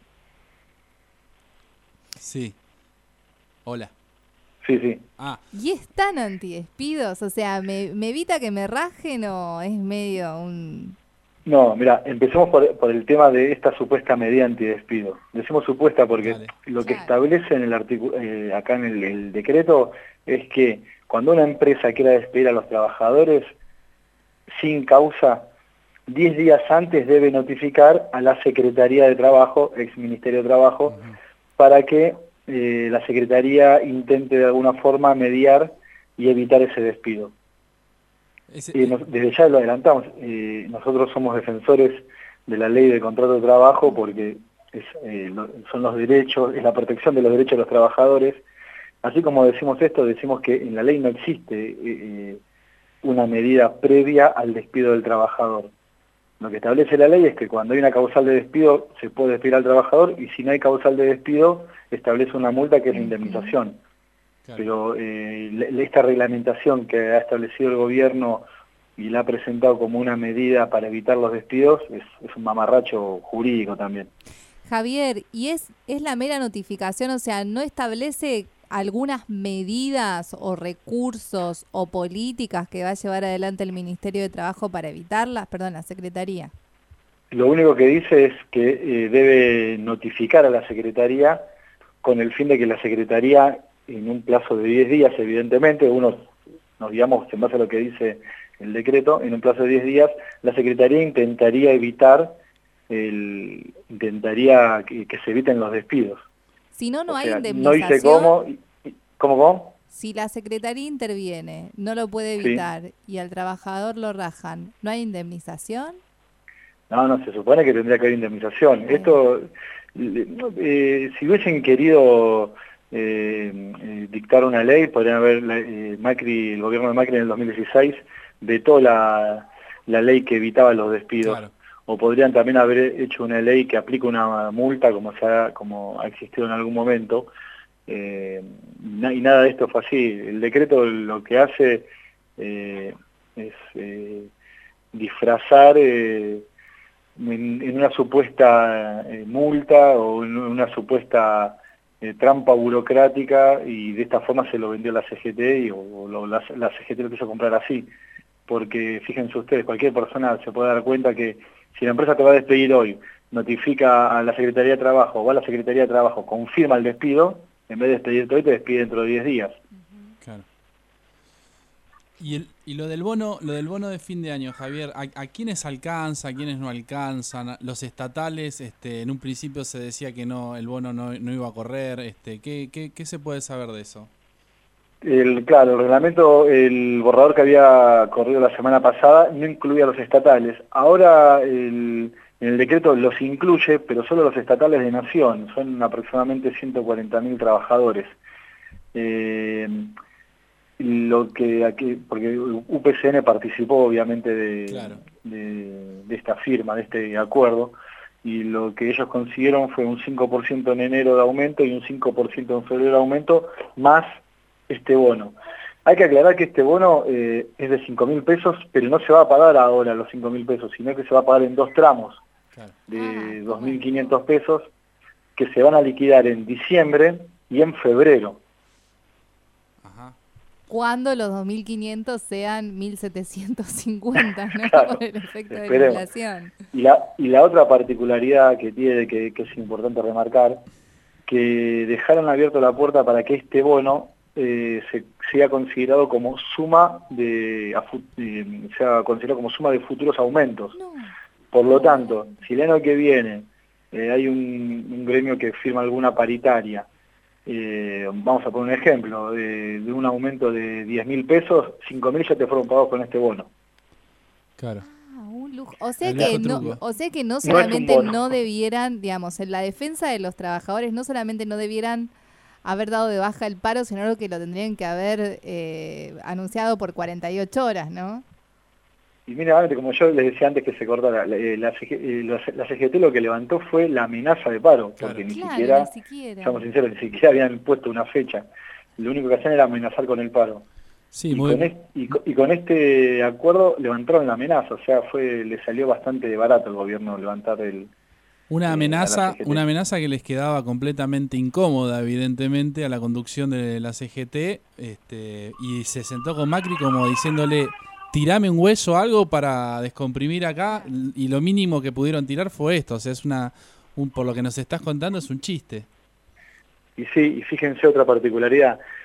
[SPEAKER 1] Sí. Hola.
[SPEAKER 8] Sí, sí.
[SPEAKER 1] Ah,
[SPEAKER 3] ¿Y es tan antidespidos? O sea, ¿me, me evita que me rajen o es medio un...?
[SPEAKER 8] No, mira, empecemos por, por el tema de esta supuesta medida antidespido. Decimos supuesta porque
[SPEAKER 1] Dale.
[SPEAKER 8] lo que
[SPEAKER 3] Claro.
[SPEAKER 8] establece en el artículo, eh, acá en el, el decreto, es que cuando una empresa quiera despedir a los trabajadores sin causa, diez días antes debe notificar a la Secretaría de Trabajo, ex Ministerio de Trabajo, uh-huh. para que eh, la Secretaría intente de alguna forma mediar y evitar ese despido. Ese... Eh, nos, desde ya lo adelantamos, eh, nosotros somos defensores de la ley de contrato de trabajo porque es, eh, lo, son los derechos, es la protección de los derechos de los trabajadores. Así como decimos esto, decimos que en la ley no existe eh, una medida previa al despido del trabajador. Lo que establece la ley es que cuando hay una causal de despido se puede despedir al trabajador y si no hay causal de despido establece una multa que es la indemnización. Claro. Pero eh, esta reglamentación que ha establecido el gobierno y la ha presentado como una medida para evitar los despidos es, es un mamarracho jurídico también.
[SPEAKER 3] Javier, ¿y es, es la mera notificación? O sea, ¿no establece algunas medidas o recursos o políticas que va a llevar adelante el Ministerio de Trabajo para evitarlas? Perdón, la Secretaría.
[SPEAKER 8] Lo único que dice es que eh, debe notificar a la Secretaría con el fin de que la Secretaría, en un plazo de diez días, evidentemente, uno nos guiamos en base a lo que dice el decreto, en un plazo de diez días, la Secretaría intentaría evitar, el, intentaría que, que se eviten los despidos.
[SPEAKER 3] Si no, no
[SPEAKER 8] o
[SPEAKER 3] hay
[SPEAKER 8] sea,
[SPEAKER 3] indemnización.
[SPEAKER 8] No dice cómo, ¿cómo, cómo?
[SPEAKER 3] Si la Secretaría interviene, no lo puede evitar, sí. y al trabajador lo rajan, ¿no hay indemnización? No,
[SPEAKER 8] no, se supone que tendría que haber indemnización. Sí. Esto, eh, si hubiesen querido eh, eh, dictar una ley, podrían haber, eh, Macri, el gobierno de Macri en el dos mil dieciséis vetó la, la ley que evitaba los despidos. Claro. O podrían también haber hecho una ley que aplique una multa como, se ha, como ha existido en algún momento, eh, y nada de esto fue así. El decreto lo que hace eh, es eh, disfrazar eh, en, en una supuesta eh, multa o en una supuesta eh, trampa burocrática, y de esta forma se lo vendió la C G T y, o, o lo, la, la C G T lo quiso comprar así. Porque fíjense ustedes, cualquier persona se puede dar cuenta que si la empresa te va a despedir hoy, notifica a la Secretaría de Trabajo, o va a la Secretaría de Trabajo, confirma el despido, en vez de despedirte hoy, te despide dentro de diez días.
[SPEAKER 1] Claro. Y, el, y lo del bono lo del bono de fin de año, Javier, ¿a, a quiénes alcanza, a quiénes no alcanzan? Los estatales, este, en un principio se decía que no, el bono no, no iba a correr. Este, ¿qué, qué, ¿Qué se puede saber de eso?
[SPEAKER 8] El, claro, el reglamento, el borrador que había corrido la semana pasada no incluía a los estatales. Ahora el, en el decreto los incluye, pero solo los estatales de Nación. Son aproximadamente ciento cuarenta mil trabajadores. Eh, lo que aquí, porque U P C N participó obviamente de, claro. de, de esta firma, de este acuerdo, y lo que ellos consiguieron fue un cinco por ciento en enero de aumento y un cinco por ciento en febrero de aumento, más este bono. Hay que aclarar que este bono eh, es de cinco mil pesos, pero no se va a pagar ahora los cinco mil pesos, sino que se va a pagar en dos tramos claro. de ah, dos mil quinientos pesos que se van a liquidar en diciembre y en febrero.
[SPEAKER 3] Ajá. Cuando los dos mil quinientos sean mil setecientos cincuenta, ¿no?
[SPEAKER 8] Claro,
[SPEAKER 3] por el efecto de
[SPEAKER 8] esperemos.
[SPEAKER 3] la inflación.
[SPEAKER 8] Y la, y la otra particularidad que tiene, que, que es importante remarcar, que dejaron abierta la puerta para que este bono Eh, se sea considerado como suma de, a, eh, sea considerado como suma de futuros aumentos. No. Por lo tanto, si el año que viene eh, hay un, un gremio que firma alguna paritaria, eh, vamos a poner un ejemplo, de, de un aumento de diez mil pesos, cinco mil ya te fueron pagados con este bono.
[SPEAKER 1] Claro.
[SPEAKER 3] Ah, un lujo. O sea, que no, o sea que no solamente no, no debieran, digamos, en la defensa de los trabajadores, no solamente no debieran haber dado de baja el paro, sino que lo tendrían que haber eh, anunciado por cuarenta y ocho horas, ¿no?
[SPEAKER 8] Y mira, como yo les decía antes que se cortara, la, la, la, la C G T lo que levantó fue la amenaza de paro, claro. porque ni, claro, siquiera, ni siquiera, seamos sinceros, ni siquiera habían puesto una fecha. Lo único que hacían era amenazar con el paro. Sí, y, muy con este, y, y con este acuerdo levantaron la amenaza, o sea, fue le salió bastante barato al gobierno levantar el...
[SPEAKER 1] Una amenaza, una amenaza que les quedaba completamente incómoda, evidentemente, a la conducción de la C G T, este, y se sentó con Macri como diciéndole, tirame un hueso o algo para descomprimir acá, y lo mínimo que pudieron tirar fue esto, o sea, es una, un, por lo que nos estás contando, es un chiste.
[SPEAKER 8] Y sí, y fíjense otra particularidad,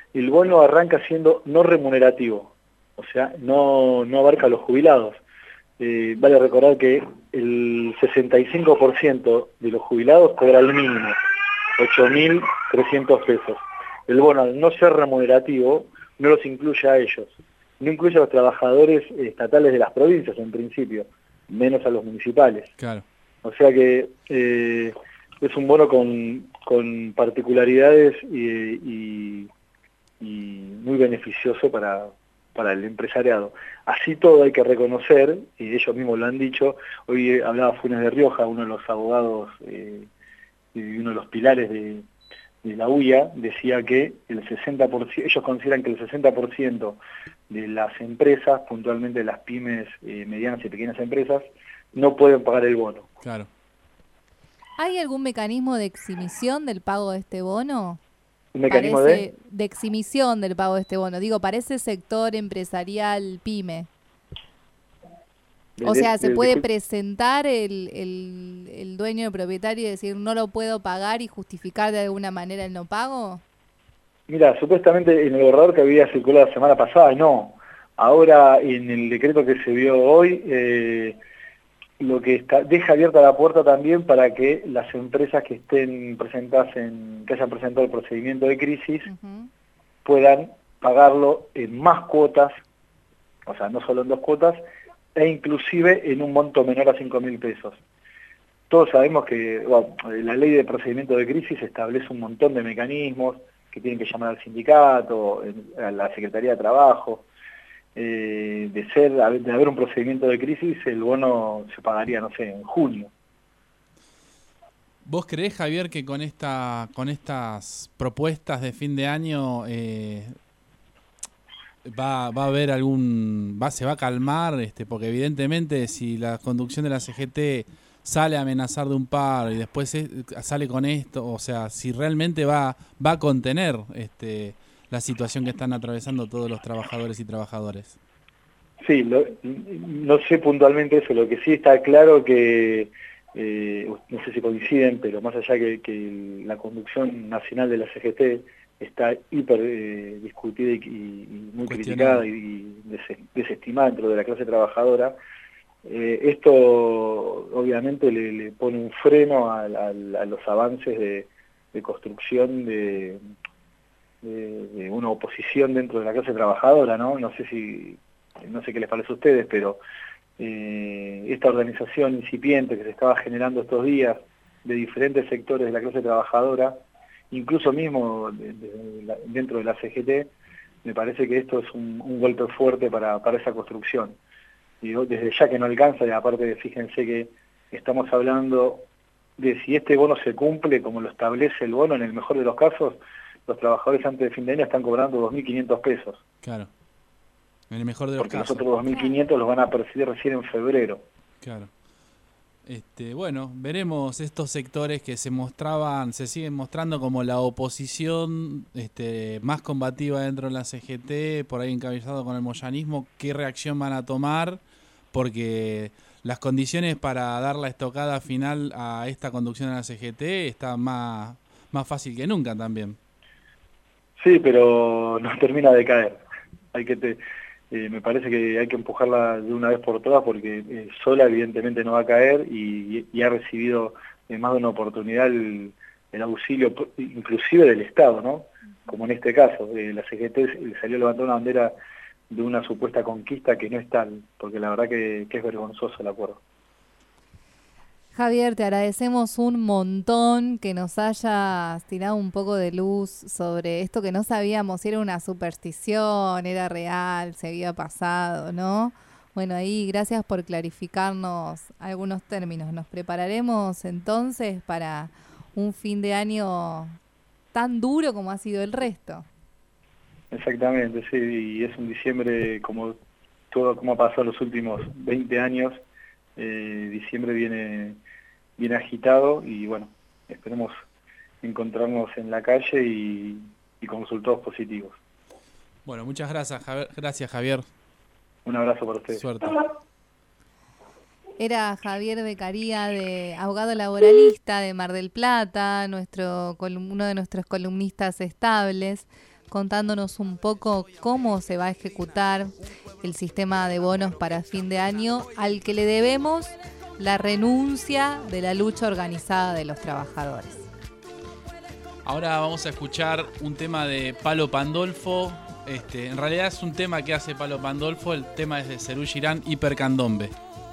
[SPEAKER 8] el bono arranca siendo no remunerativo, o sea, no, no abarca a los jubilados. Eh, vale recordar que el sesenta y cinco por ciento de los jubilados cobra el mínimo, ocho mil trescientos pesos. El bono, al no ser remunerativo, no los incluye a ellos, no incluye a los trabajadores estatales de las provincias en principio, menos a los municipales.
[SPEAKER 1] Claro.
[SPEAKER 8] O sea que eh, es un bono con, con particularidades y, y, y muy beneficioso para, para el empresariado. Así todo hay que reconocer, y ellos mismos lo han dicho, hoy hablaba Funes de Rioja, uno de los abogados eh, y uno de los pilares de, de la U I A, decía que el sesenta por ciento, ellos consideran que el sesenta por ciento de las empresas, puntualmente las pymes, eh, medianas y pequeñas empresas, no pueden pagar el bono.
[SPEAKER 1] Claro.
[SPEAKER 3] ¿Hay algún mecanismo de exhibición del pago de este bono?
[SPEAKER 8] ¿Un mecanismo
[SPEAKER 3] Parece,
[SPEAKER 8] de?
[SPEAKER 3] de exhibición del pago de este bono. Digo, para ese sector empresarial pyme.
[SPEAKER 8] De,
[SPEAKER 3] O sea,
[SPEAKER 8] de,
[SPEAKER 3] ¿se
[SPEAKER 8] de,
[SPEAKER 3] puede
[SPEAKER 8] de,
[SPEAKER 3] presentar el, el, el dueño, el propietario y decir no lo puedo pagar y justificar de alguna manera el no pago?
[SPEAKER 8] Mira, supuestamente en el borrador que había circulado la semana pasada, no. Ahora, en el decreto que se vio hoy, eh, lo que está, deja abierta la puerta también para que las empresas que estén presentadas en, que hayan presentado el procedimiento de crisis, uh-huh, puedan pagarlo en más cuotas, o sea, no solo en dos cuotas, e inclusive en un monto menor a cinco mil pesos. Todos sabemos que bueno, la ley de procedimiento de crisis establece un montón de mecanismos que tienen que llamar al sindicato, a la Secretaría de Trabajo. Eh, de ser de haber un procedimiento de crisis, el bono se pagaría, no sé, en junio.
[SPEAKER 1] ¿Vos creés, Javier, que con esta con estas propuestas de fin de año eh, va, va a haber algún... va se va a calmar? este Porque evidentemente si la conducción de la C G T sale a amenazar de un paro y después es, sale con esto, o sea, si realmente va, va a contener este la situación que están atravesando todos los trabajadores y trabajadoras.
[SPEAKER 8] Sí, lo, no sé puntualmente eso, lo que sí está claro que, eh, no sé si coinciden, pero más allá que, que la conducción nacional de la C G T está hiper eh, discutida y, y muy criticada y, y des, desestimada dentro de la clase trabajadora, eh, esto obviamente le, le pone un freno a, a, a los avances de, de construcción de... De, de una oposición dentro de la clase trabajadora, ¿no? No sé si, no sé qué les parece a ustedes, pero eh, esta organización incipiente que se estaba generando estos días de diferentes sectores de la clase trabajadora, incluso mismo de, de la, dentro de la C G T, me parece que esto es un, un golpe fuerte para, para esa construcción. Y desde ya que no alcanza, y aparte fíjense que estamos hablando de si este bono se cumple como lo establece el bono, en el mejor de los casos, los trabajadores antes de fin de año están cobrando dos mil quinientos pesos.
[SPEAKER 1] Claro. En el mejor de los
[SPEAKER 8] Porque
[SPEAKER 1] casos.
[SPEAKER 8] Porque los otros dos mil quinientos los van a percibir recién en febrero.
[SPEAKER 1] Claro. Este, bueno, veremos estos sectores que se mostraban, se siguen mostrando como la oposición este, más combativa dentro de la C G T, por ahí encabezado con el moyanismo, qué reacción van a tomar, porque las condiciones para dar la estocada final a esta conducción de la C G T están más, más fácil que nunca también.
[SPEAKER 8] Sí, pero no termina de caer. Hay que te, eh, me parece que hay que empujarla de una vez por todas porque eh, sola evidentemente no va a caer y, y ha recibido eh, más de una oportunidad el, el auxilio inclusive del Estado, ¿no? Como en este caso, eh, la C G T salió a levantar una bandera de una supuesta conquista que no es tal, porque la verdad que, que es vergonzoso el acuerdo.
[SPEAKER 3] Javier, te agradecemos un montón que nos hayas tirado un poco de luz sobre esto que no sabíamos si era una superstición, era real, se había pasado, ¿no? Bueno, ahí gracias por clarificarnos algunos términos. Nos prepararemos entonces para un fin de año tan duro como ha sido el resto.
[SPEAKER 8] Exactamente, sí, y es un diciembre como todo como ha pasado los últimos veinte años. Eh, diciembre viene, viene agitado y bueno, esperemos encontrarnos en la calle y, y con resultados positivos.
[SPEAKER 1] Bueno, muchas gracias, Javier. Gracias, Javier.
[SPEAKER 8] Un abrazo para ustedes.
[SPEAKER 1] Suerte.
[SPEAKER 3] Era Javier Beccaría, de abogado laboralista de Mar del Plata, nuestro uno de nuestros columnistas estables. contándonos un poco cómo se va a ejecutar el sistema de bonos para fin de año, al que le debemos la renuncia de la lucha organizada de los trabajadores.
[SPEAKER 1] Ahora vamos a escuchar un tema de Palo Pandolfo. Este, en realidad es un tema que hace Palo Pandolfo, el tema es de Serú Girán, Hipercandombe.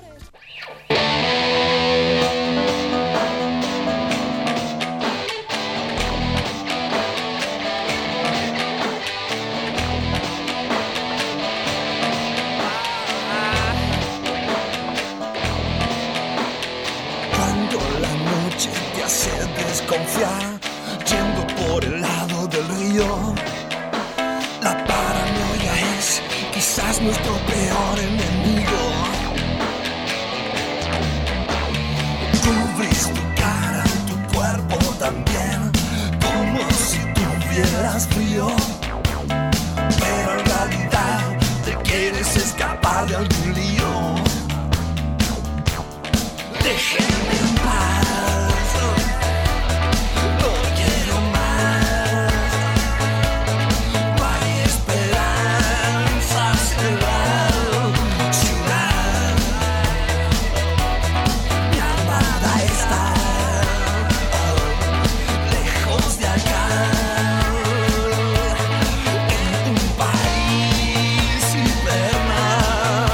[SPEAKER 9] Cuando la noche te hace desconfiar, yendo por el lado del río, la paranoia es quizás nuestro peor enemigo. Cubrís tu cara, tu cuerpo también, como si tuvieras frío, pero en realidad te quieres escapar de algún lío. Déjenme en paz, no quiero más. No hay esperanzas en la ciudad. Mi amada está lejos de acá, en un país infernal.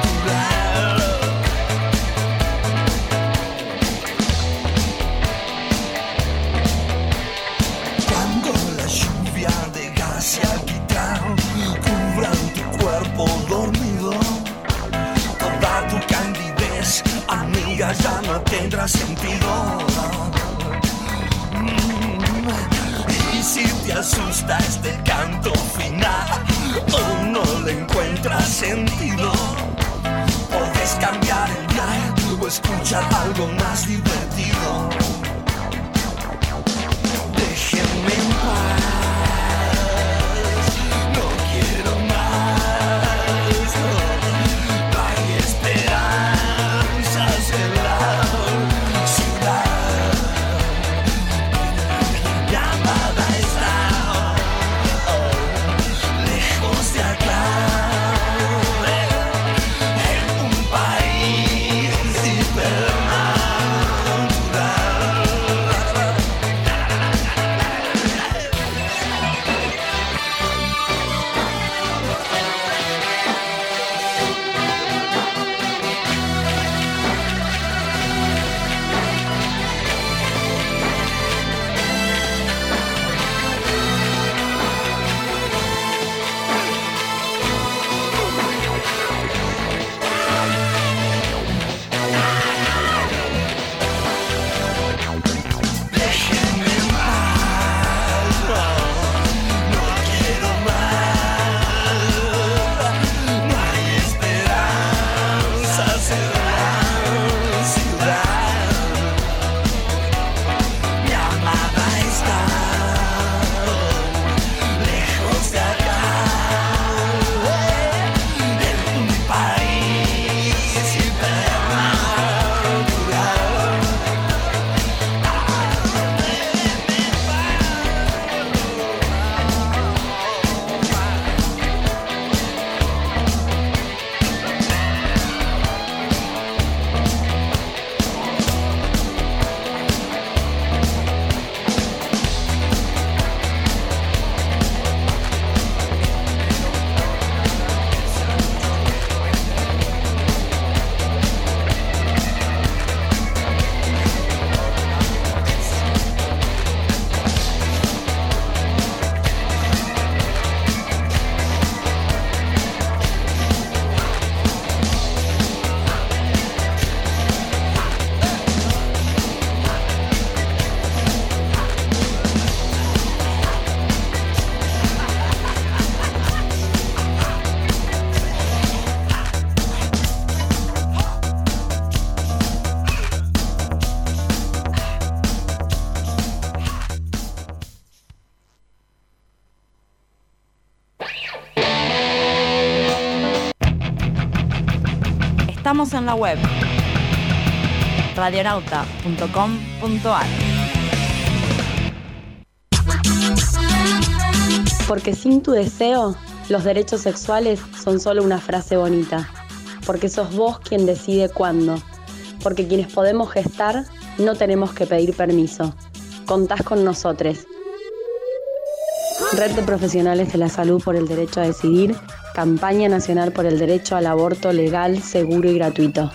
[SPEAKER 9] Cuando la lluvia de gas y alquitrán cubran tu cuerpo dormido, toda tu candidez, amiga, ya no tendrá sentido. Mm, Y si te asusta este canto final o no le encuentras sentido, podés cambiar el dial o escuchar algo más divertido. Déjenme en paz, no quiero más. No, no hay esperanzas en la ciudad. Mi amada está lejos de acá, en un país infernal. Déjenme en paz, no, no quiero más. No hay esperanzas en la ciudad. Mi amada está lejos de acá, en un país infernal.
[SPEAKER 11] Estamos en la web radionauta punto com punto ar.
[SPEAKER 12] Porque sin tu deseo, los derechos sexuales son solo una frase bonita. Porque sos vos quien decide cuándo. Porque quienes podemos gestar, no tenemos que pedir permiso. Contás con nosotros. Red de Profesionales de la Salud por el Derecho a Decidir, Campaña Nacional por el Derecho al Aborto Legal, Seguro y Gratuito.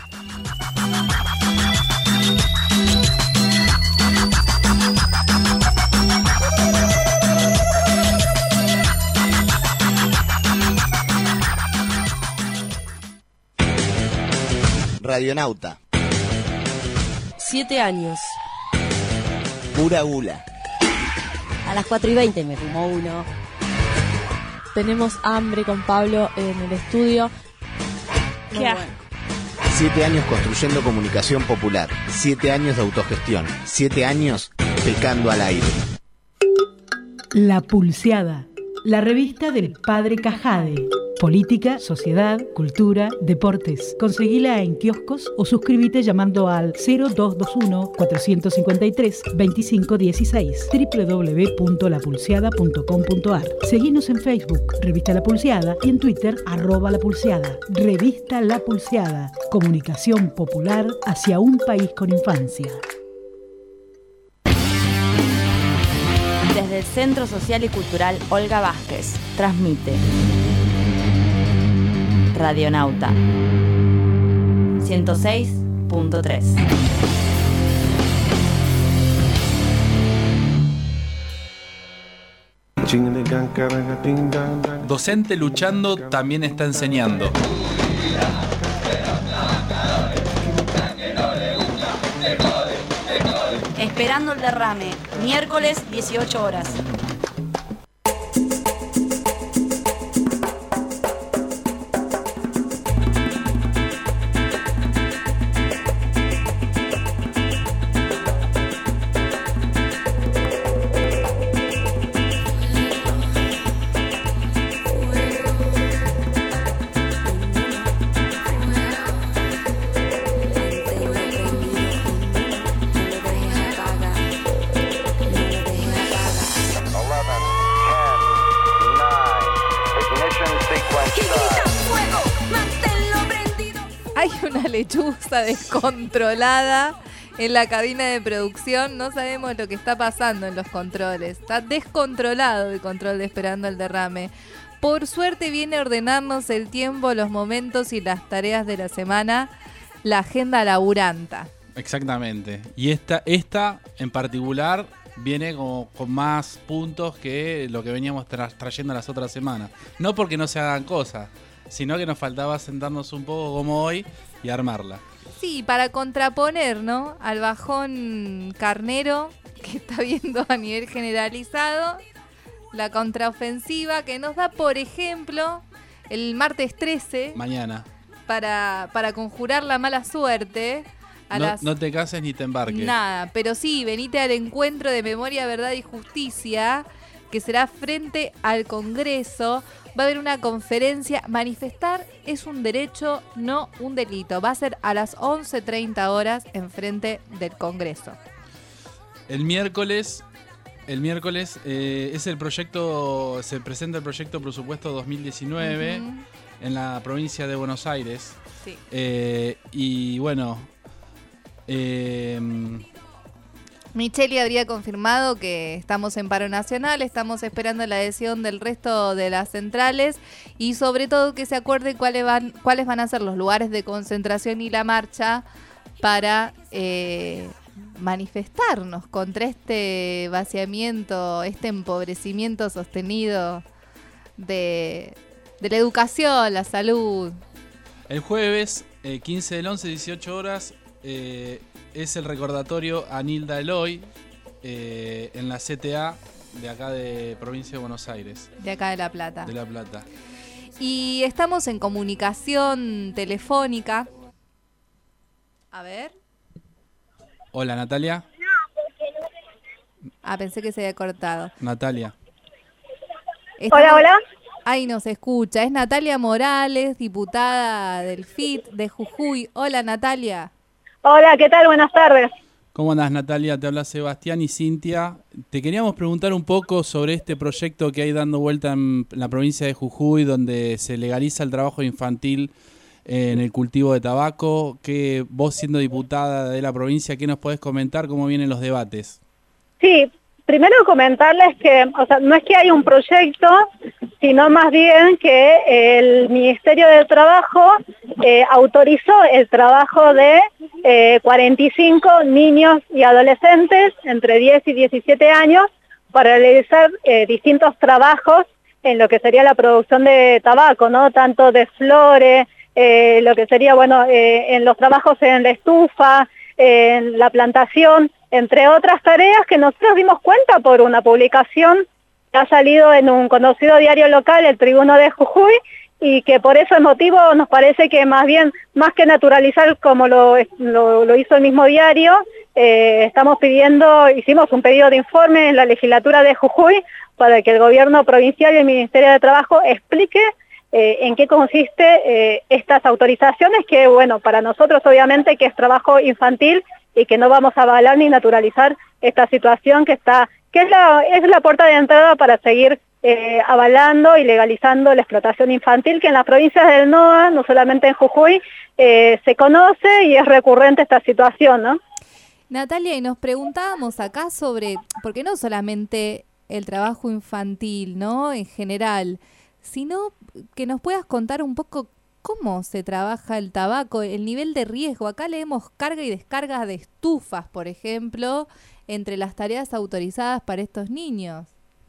[SPEAKER 13] Radionauta.
[SPEAKER 14] Siete años.
[SPEAKER 13] Pura gula.
[SPEAKER 14] A las cuatro y veinte me fumó uno.
[SPEAKER 15] Tenemos hambre con Pablo en el estudio.
[SPEAKER 14] Qué asco.
[SPEAKER 13] Siete años construyendo comunicación popular. Siete años de autogestión. Siete años pecando al aire.
[SPEAKER 16] La Pulseada, la revista del Padre Cajade. Política, sociedad, cultura, deportes. Conseguila en kioscos o suscríbete llamando al cero dos dos uno, cuatro cinco tres, dos cinco uno seis doble u doble u doble u punto la pulseada punto com punto a r. Seguinos en Facebook, Revista La Pulseada, y en Twitter, arroba La Pulseada. Revista La Pulseada, comunicación popular hacia un país con infancia.
[SPEAKER 11] Desde el Centro Social y Cultural Olga Vázquez, transmite Radionauta ciento seis punto tres.
[SPEAKER 1] Docente luchando también está enseñando.
[SPEAKER 2] Esperando el derrame, miércoles dieciocho horas.
[SPEAKER 3] Lechuza descontrolada en la cabina de producción. No sabemos lo que está pasando en los controles. Está descontrolado el control de Esperando el Derrame. Por suerte viene a ordenarnos el tiempo, los momentos y las tareas de la semana la agenda laburanta.
[SPEAKER 1] Exactamente. Y esta, esta en particular viene como con más puntos que lo que veníamos tra- trayendo las otras semanas. No porque no se hagan cosas, sino que nos faltaba sentarnos un poco como hoy y armarla.
[SPEAKER 3] Sí, para contraponer, ¿no?, al bajón carnero que está viendo a nivel generalizado, la contraofensiva que nos da, por ejemplo, el martes trece.
[SPEAKER 1] Mañana.
[SPEAKER 3] Para, para conjurar la mala suerte. A
[SPEAKER 1] no,
[SPEAKER 3] las...
[SPEAKER 1] no te cases ni te embarques.
[SPEAKER 3] Nada, pero sí, venite al encuentro de Memoria, Verdad y Justicia, que será frente al Congreso. Va a haber una conferencia. Manifestar es un derecho, no un delito. Va a ser a las once treinta horas en frente del Congreso.
[SPEAKER 1] El miércoles, el miércoles eh, es el proyecto, se presenta el proyecto Presupuesto dos mil diecinueve uh-huh. en la provincia de Buenos Aires.
[SPEAKER 3] Sí.
[SPEAKER 1] Eh, y bueno, eh,
[SPEAKER 3] Micheli habría confirmado que estamos en paro nacional, estamos esperando la adhesión del resto de las centrales y sobre todo que se acuerde cuáles van, cuáles van a ser los lugares de concentración y la marcha para eh, manifestarnos contra este vaciamiento, este empobrecimiento sostenido de, de la educación, la salud.
[SPEAKER 1] El jueves, eh, quince del once, dieciocho horas, eh, es el recordatorio a Nilda Eloy eh, en la C T A de acá de provincia de Buenos Aires.
[SPEAKER 3] De acá de La Plata.
[SPEAKER 1] De La Plata.
[SPEAKER 3] Y estamos en comunicación telefónica. A ver.
[SPEAKER 1] Hola, Natalia.
[SPEAKER 3] Ah, pensé que se había cortado.
[SPEAKER 1] Natalia.
[SPEAKER 3] Estamos... Hola, hola. Ahí nos escucha. Es Natalia Morales, diputada del F I T de Jujuy. Hola, Natalia.
[SPEAKER 17] Hola, ¿qué tal? Buenas tardes.
[SPEAKER 1] ¿Cómo andás, Natalia? Te habla Sebastián y Cintia. Te queríamos preguntar un poco sobre este proyecto que hay dando vuelta en la provincia de Jujuy, donde se legaliza el trabajo infantil en el cultivo de tabaco. Que vos, siendo diputada de la provincia, ¿qué nos podés comentar? ¿Cómo vienen los debates?
[SPEAKER 17] Sí, primero comentarles que, o sea, no es que hay un proyecto, sino más bien que el Ministerio de Trabajo eh, autorizó el trabajo de eh, cuarenta y cinco niños y adolescentes entre diez y diecisiete años para realizar eh, distintos trabajos en lo que sería la producción de tabaco, ¿no? Tanto de flores, eh, lo que sería, bueno, eh, en los trabajos en la estufa, eh, en la plantación, entre otras tareas que nosotros dimos cuenta por una publicación que ha salido en un conocido diario local, el Tribuno de Jujuy, y que por ese motivo nos parece que más bien, más que naturalizar como lo, lo, lo hizo el mismo diario, eh, estamos pidiendo, hicimos un pedido de informe en la legislatura de Jujuy para que el gobierno provincial y el Ministerio de Trabajo explique eh, en qué consiste eh, estas autorizaciones, que bueno, para nosotros obviamente que es trabajo infantil y que no vamos a avalar ni naturalizar esta situación que está, que es la, es la puerta de entrada para seguir eh, avalando y legalizando la explotación infantil, que en las provincias del N O A, no solamente en Jujuy, eh, se conoce y es recurrente esta situación, ¿no?
[SPEAKER 3] Natalia, y nos preguntábamos acá sobre, porque no solamente el trabajo infantil, ¿no?, en general, sino que nos puedas contar un poco cómo se trabaja el tabaco, el nivel de riesgo. Acá leemos carga y descarga de estufas, por ejemplo, entre las tareas autorizadas para estos niños.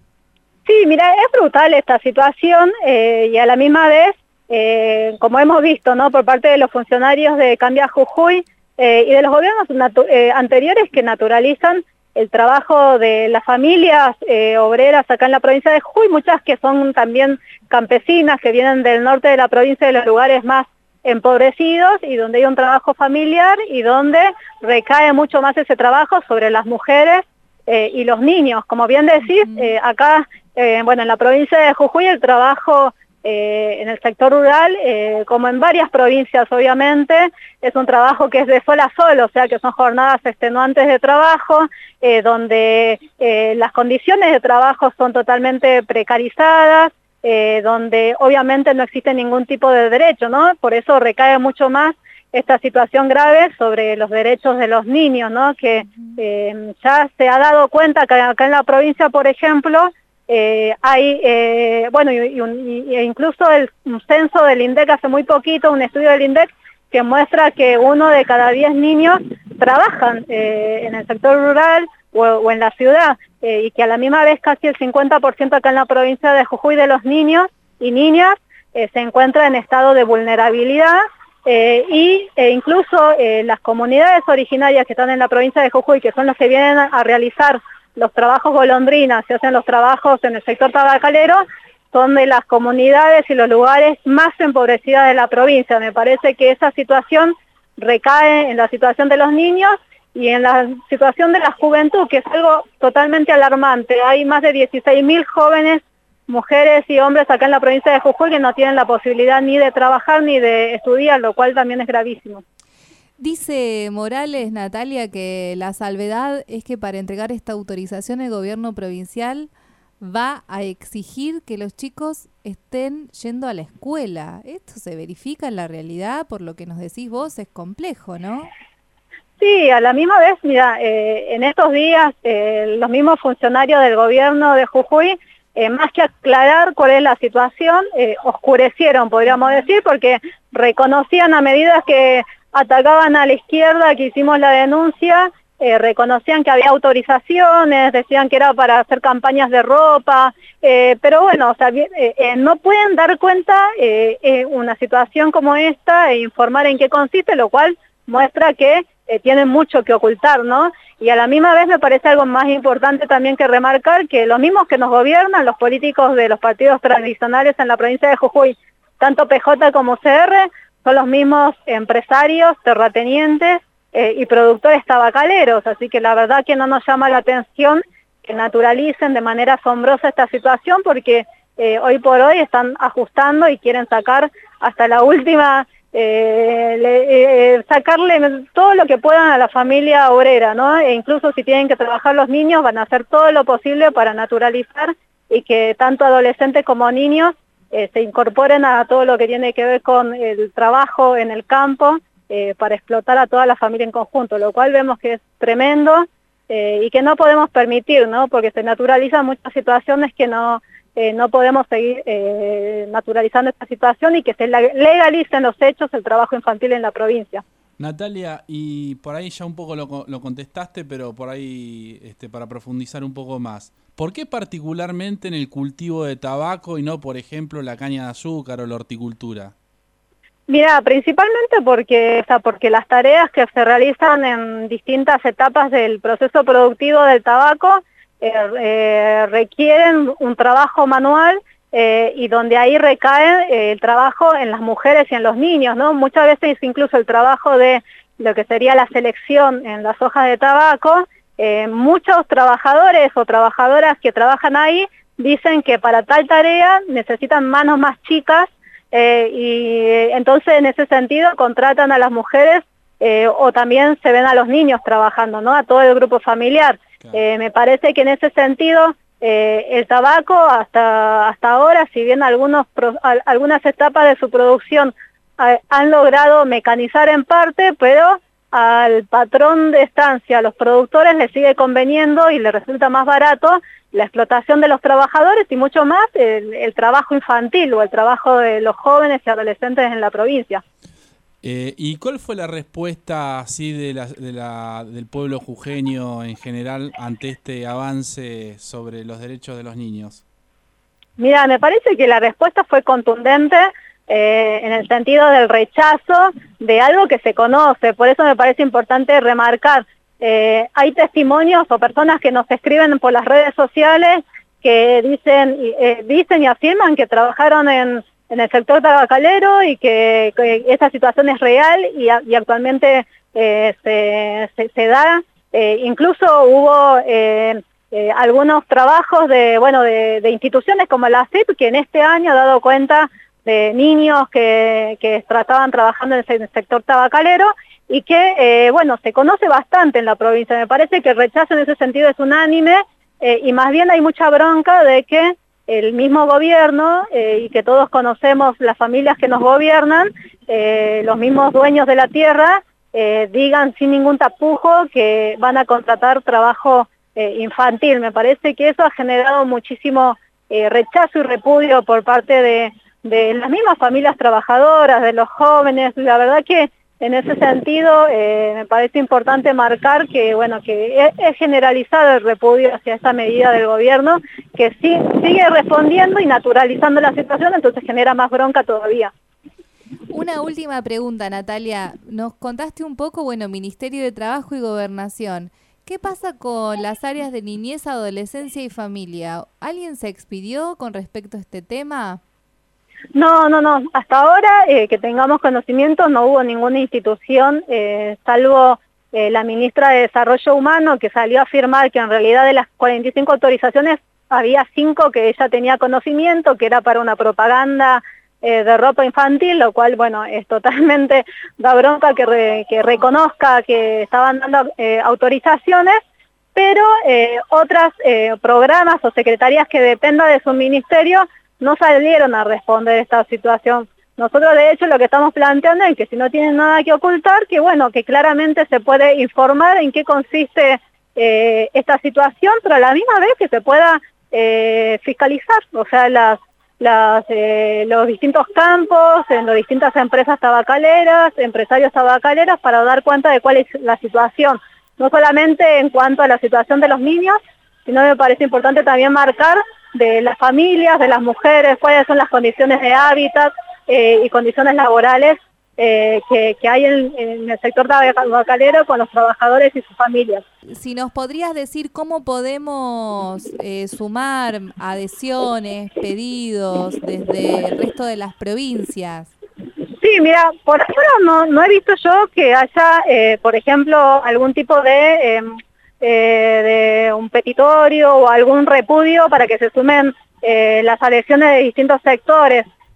[SPEAKER 17] Sí, mira, es brutal esta situación eh, y a la misma vez, eh, como hemos visto, ¿no?, por parte de los funcionarios de Cambia Jujuy eh, y de los gobiernos eh, anteriores que naturalizan el trabajo de las familias eh, obreras acá en la provincia de Jujuy, muchas que son también campesinas, que vienen del norte de la provincia, de los lugares más empobrecidos y donde hay un trabajo familiar y donde recae mucho más ese trabajo sobre las mujeres eh, y los niños. Como bien decís, eh, acá, eh, bueno, en la provincia de Jujuy el trabajo eh, en el sector rural, eh, como en varias provincias obviamente, es un trabajo que es de sol a sol, o sea que son jornadas extenuantes de trabajo, eh, donde eh, las condiciones de trabajo son totalmente precarizadas, eh, donde obviamente no existe ningún tipo de derecho, ¿no? Por eso recae mucho más esta situación grave sobre los derechos de los niños, ¿no? Que eh, ya se ha dado cuenta que acá en la provincia, por ejemplo, eh, hay, eh, bueno, y, y, y incluso el, un censo del INDEC hace muy poquito, un estudio del INDEC que muestra que uno de cada diez niños trabajan eh, en el sector rural o, o en la ciudad, eh, y que a la misma vez casi el cincuenta por ciento acá en la provincia de Jujuy de los niños y niñas eh, se encuentra en estado de vulnerabilidad, eh, y e incluso eh, las comunidades originarias que están en la provincia de Jujuy, que son los que vienen a realizar los trabajos golondrinas, se hacen los trabajos en el sector tabacalero, son de las comunidades y los lugares más empobrecidas de la provincia. Me parece que esa situación recae en la situación de los niños y en la situación de la juventud, que es algo totalmente alarmante. Hay más de dieciséis mil jóvenes, mujeres y hombres acá en la provincia de Jujuy que no tienen la posibilidad ni de trabajar ni de estudiar, lo cual también es gravísimo.
[SPEAKER 3] Dice Morales, Natalia, que la salvedad es que para entregar esta autorización el gobierno provincial va a exigir que los chicos estén yendo a la escuela. ¿Esto se verifica en la realidad? Por lo que nos decís vos, es complejo, ¿no?
[SPEAKER 17] Sí, a la misma vez, mira, eh, en estos días eh, los mismos funcionarios del gobierno de Jujuy, eh, más que aclarar cuál es la situación, eh, oscurecieron, podríamos decir, porque reconocían a medida que atacaban a la izquierda, que hicimos la denuncia, eh, reconocían que había autorizaciones, decían que era para hacer campañas de ropa, eh, pero bueno, o sea, eh, eh, no pueden dar cuenta eh, eh, una situación como esta e informar en qué consiste, lo cual muestra que eh, tienen mucho que ocultar, ¿no? Y a la misma vez me parece algo más importante también que remarcar que los mismos que nos gobiernan, los políticos de los partidos tradicionales en la provincia de Jujuy, tanto P J como C R, son los mismos empresarios, terratenientes eh, y productores tabacaleros, así que la verdad que no nos llama la atención que naturalicen de manera asombrosa esta situación, porque eh, hoy por hoy están ajustando y quieren sacar hasta la última eh, le, eh, sacarle todo lo que puedan a la familia obrera, ¿no? E incluso si tienen que trabajar los niños, van a hacer todo lo posible para naturalizar y que tanto adolescentes como niños eh, se incorporen a todo lo que tiene que ver con el trabajo en el campo eh, para explotar a toda la familia en conjunto, lo cual vemos que es tremendo eh, y que no podemos permitir, ¿no? Porque se naturalizan muchas situaciones que no, eh, no podemos seguir eh, naturalizando esta situación y que se legalicen los hechos del trabajo infantil en la provincia.
[SPEAKER 1] Natalia, y por ahí ya un poco lo, lo contestaste, pero por ahí este, para profundizar un poco más. ¿Por qué particularmente en el cultivo de tabaco y no, por ejemplo, la caña de azúcar o la horticultura?
[SPEAKER 17] Mira, principalmente porque, o sea, porque las tareas que se realizan en distintas etapas del proceso productivo del tabaco eh, eh, requieren un trabajo manual eh, y donde ahí recae eh, el trabajo en las mujeres y en los niños, ¿no? Muchas veces incluso el trabajo de lo que sería la selección en las hojas de tabaco, eh, muchos trabajadores o trabajadoras que trabajan ahí dicen que para tal tarea necesitan manos más chicas eh, y entonces en ese sentido contratan a las mujeres eh, o también se ven a los niños trabajando, ¿no? A todo el grupo familiar. Claro. Eh, me parece que en ese sentido eh, el tabaco hasta, hasta ahora, si bien algunos, pro, algunas etapas de su producción eh, han logrado mecanizar en parte, pero al patrón de estancia, a los productores les sigue conveniendo y les resulta más barato la explotación de los trabajadores y mucho más el, el trabajo infantil o el trabajo de los jóvenes y adolescentes en la provincia.
[SPEAKER 1] Eh, ¿Y cuál fue la respuesta así de la, de la, del pueblo jujeño en general ante este avance sobre los derechos de los niños?
[SPEAKER 17] Mira, me parece que la respuesta fue contundente eh, en el sentido del rechazo de algo que se conoce, por eso me parece importante remarcar. Eh, hay testimonios o personas que nos escriben por las redes sociales que dicen, eh, dicen y afirman que trabajaron en, en el sector tabacalero y que, que esa situación es real y, y actualmente eh, se, se, se da. Eh, incluso hubo eh, eh, algunos trabajos de, bueno, de, de instituciones como la A C I P que en este año ha dado cuenta de niños que, que estaban trabajando en el sector tabacalero y que, eh, bueno, se conoce bastante en la provincia. Me parece que el rechazo en ese sentido es unánime eh, y más bien hay mucha bronca de que el mismo gobierno eh, y que todos conocemos las familias que nos gobiernan, eh, los mismos dueños de la tierra, eh, digan sin ningún tapujo que van a contratar trabajo eh, infantil. Me parece que eso ha generado muchísimo eh, rechazo y repudio por parte de, de las mismas familias trabajadoras, de los jóvenes. La verdad que en ese sentido, eh, me parece importante marcar que, bueno, que es, es generalizado el repudio hacia esta medida del gobierno, que sí, sigue respondiendo y naturalizando la situación, entonces genera más bronca todavía.
[SPEAKER 3] Una última pregunta, Natalia. Nos contaste un poco, bueno, Ministerio de Trabajo y Gobernación. ¿Qué pasa con las áreas de niñez, adolescencia y familia? ¿Alguien se expidió con respecto a este tema?
[SPEAKER 17] No, no, no. Hasta ahora, eh, que tengamos conocimiento, no hubo ninguna institución, eh, salvo eh, la ministra de Desarrollo Humano, que salió a afirmar que en realidad de las cuarenta y cinco autorizaciones había cinco que ella tenía conocimiento, que era para una propaganda eh, de ropa infantil, lo cual, bueno, es totalmente da bronca que, re, que reconozca que estaban dando eh, autorizaciones, pero eh, otras eh, programas o secretarías que dependan de su ministerio no salieron a responder esta situación. Nosotros de hecho lo que estamos planteando es que si no tienen nada que ocultar, que bueno, que claramente se puede informar en qué consiste eh, esta situación, pero a la misma vez que se pueda eh, fiscalizar, o sea, las, las, eh, los distintos campos, en las distintas empresas tabacaleras, empresarios tabacaleros, para dar cuenta de cuál es la situación, no solamente en cuanto a la situación de los niños, sino me parece importante también marcar de las familias, de las mujeres, cuáles son las condiciones de hábitat eh, y condiciones laborales eh, que, que hay en, en el sector tabacalero con los trabajadores y sus familias.
[SPEAKER 3] Si nos podrías decir cómo podemos eh, sumar adhesiones, pedidos desde el resto de las provincias.
[SPEAKER 17] Sí, mira, por ahora no, no he visto yo que haya, eh, por ejemplo, algún tipo de... Eh, Eh, de un petitorio o algún repudio para que se sumen eh, las adhesiones de distintos sectores.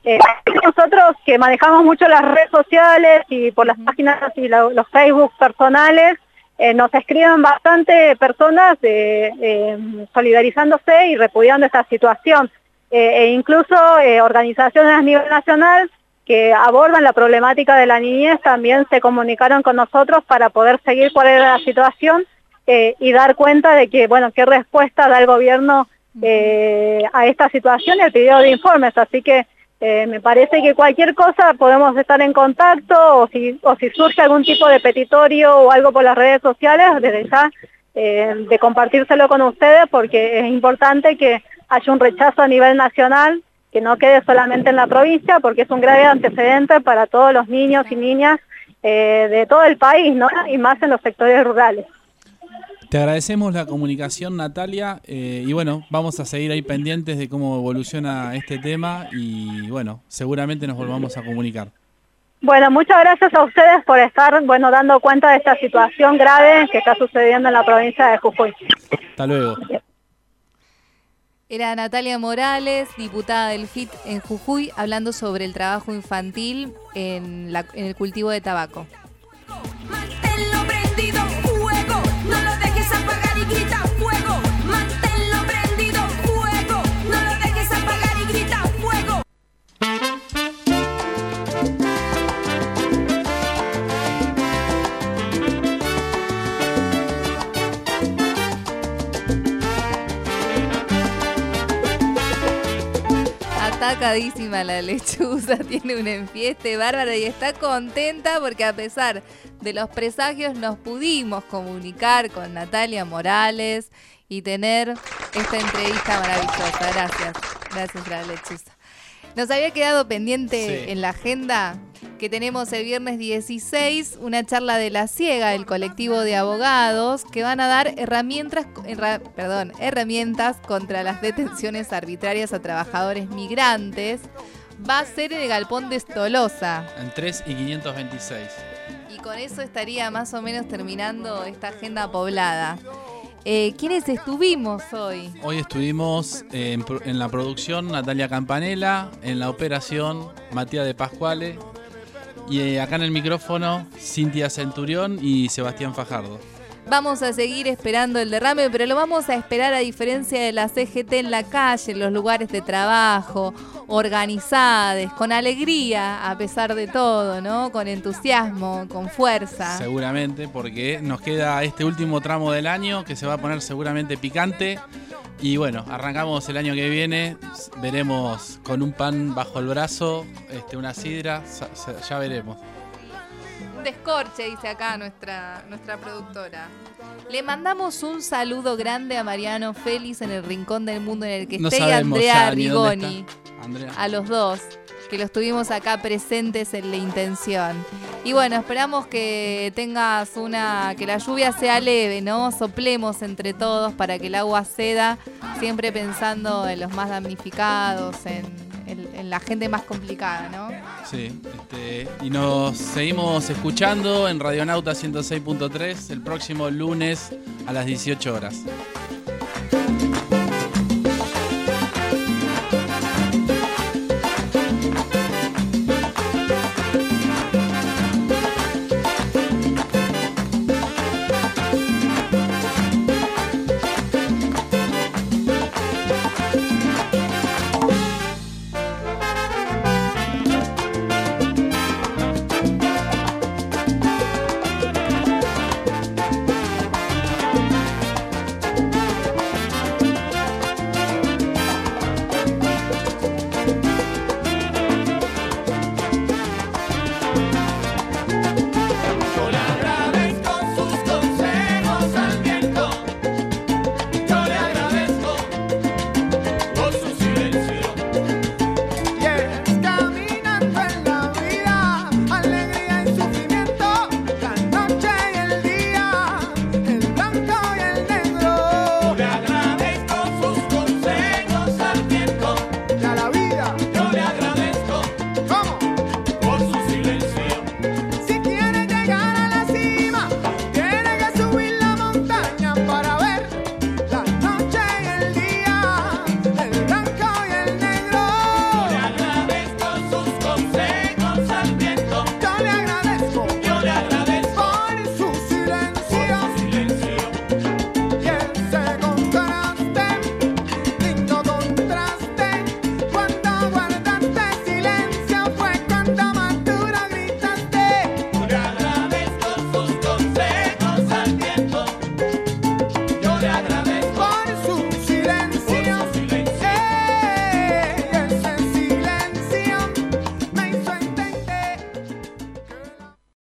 [SPEAKER 17] Eh, nosotros que manejamos mucho las redes sociales y por las páginas y la, los Facebook personales, eh, nos escriben bastante personas eh, eh, solidarizándose y repudiando esta situación. Eh, e incluso eh, organizaciones a nivel nacional que abordan la problemática de la niñez también se comunicaron con nosotros para poder seguir cuál era la situación eh, y dar cuenta de que, bueno, qué respuesta da el gobierno eh, a esta situación y el pedido de informes. Así que eh, me parece que cualquier cosa podemos estar en contacto o si, o si surge algún tipo de petitorio o algo por las redes sociales, desde ya eh, de compartírselo con ustedes, porque es importante que haya un rechazo a nivel nacional, que no quede solamente en la provincia, porque es un grave antecedente para todos los niños y niñas eh, de todo el país, ¿no? Y más en los sectores rurales.
[SPEAKER 1] Te agradecemos la comunicación, Natalia, eh, y bueno, vamos a seguir ahí pendientes de cómo evoluciona este tema y bueno, seguramente nos volvamos a comunicar.
[SPEAKER 17] Bueno, muchas gracias a ustedes por estar, bueno, dando cuenta de esta situación grave que está sucediendo en la provincia de Jujuy.
[SPEAKER 1] Hasta luego.
[SPEAKER 3] Era Natalia Morales, diputada del F I T en Jujuy, hablando sobre el trabajo infantil en, la, en el cultivo de tabaco.
[SPEAKER 6] Manténlo prendido, fuego, no lo dejes apagar y grita fuego. Manténlo prendido, fuego, no lo dejes apagar y grita fuego.
[SPEAKER 3] Atacadísima la lechuza, tiene un enfieste bárbaro y está contenta porque a pesar de los presagios nos pudimos comunicar con Natalia Morales y tener esta entrevista maravillosa. Gracias, gracias la lechuza. Nos había quedado pendiente sí. en la agenda que tenemos el viernes dieciséis una charla de La Ciega, el colectivo de abogados, que van a dar herramientas, herra, perdón, herramientas contra las detenciones arbitrarias a trabajadores migrantes. Va a ser en el Galpón de Tolosa.
[SPEAKER 1] En tres y quinientos veintiséis.
[SPEAKER 3] Y con eso estaría más o menos terminando esta agenda poblada. Eh, ¿Quiénes estuvimos hoy?
[SPEAKER 1] Hoy estuvimos eh, en, en la producción Natalia Campanella, en la operación Matías de Pascuale y eh, acá en el micrófono Cintia Centurión y Sebastián Fajardo.
[SPEAKER 3] Vamos a seguir esperando el derrame, pero lo vamos a esperar a diferencia de la C G T en la calle, en los lugares de trabajo, organizadas, con alegría a pesar de todo, ¿no? Con entusiasmo, con fuerza.
[SPEAKER 1] Seguramente, porque nos queda este último tramo del año que se va a poner seguramente picante. Y bueno, arrancamos el año que viene, veremos con un pan bajo el brazo, este, una sidra, ya veremos.
[SPEAKER 3] Descorche, dice acá nuestra, nuestra productora. Le mandamos un saludo grande a Mariano Félix en el rincón del mundo en el que
[SPEAKER 1] no
[SPEAKER 3] esté y a Andrea Rigoni,
[SPEAKER 1] Andrea.
[SPEAKER 3] A los dos, que los tuvimos acá presentes en la intención. Y bueno, esperamos que tengas una, que la lluvia sea leve, ¿no? Soplemos entre todos para que el agua ceda, siempre pensando en los más damnificados, en, en, en la gente más complicada, ¿no?
[SPEAKER 1] Sí, este, y nos seguimos escuchando en Radionauta ciento seis punto tres el próximo lunes a las dieciocho horas.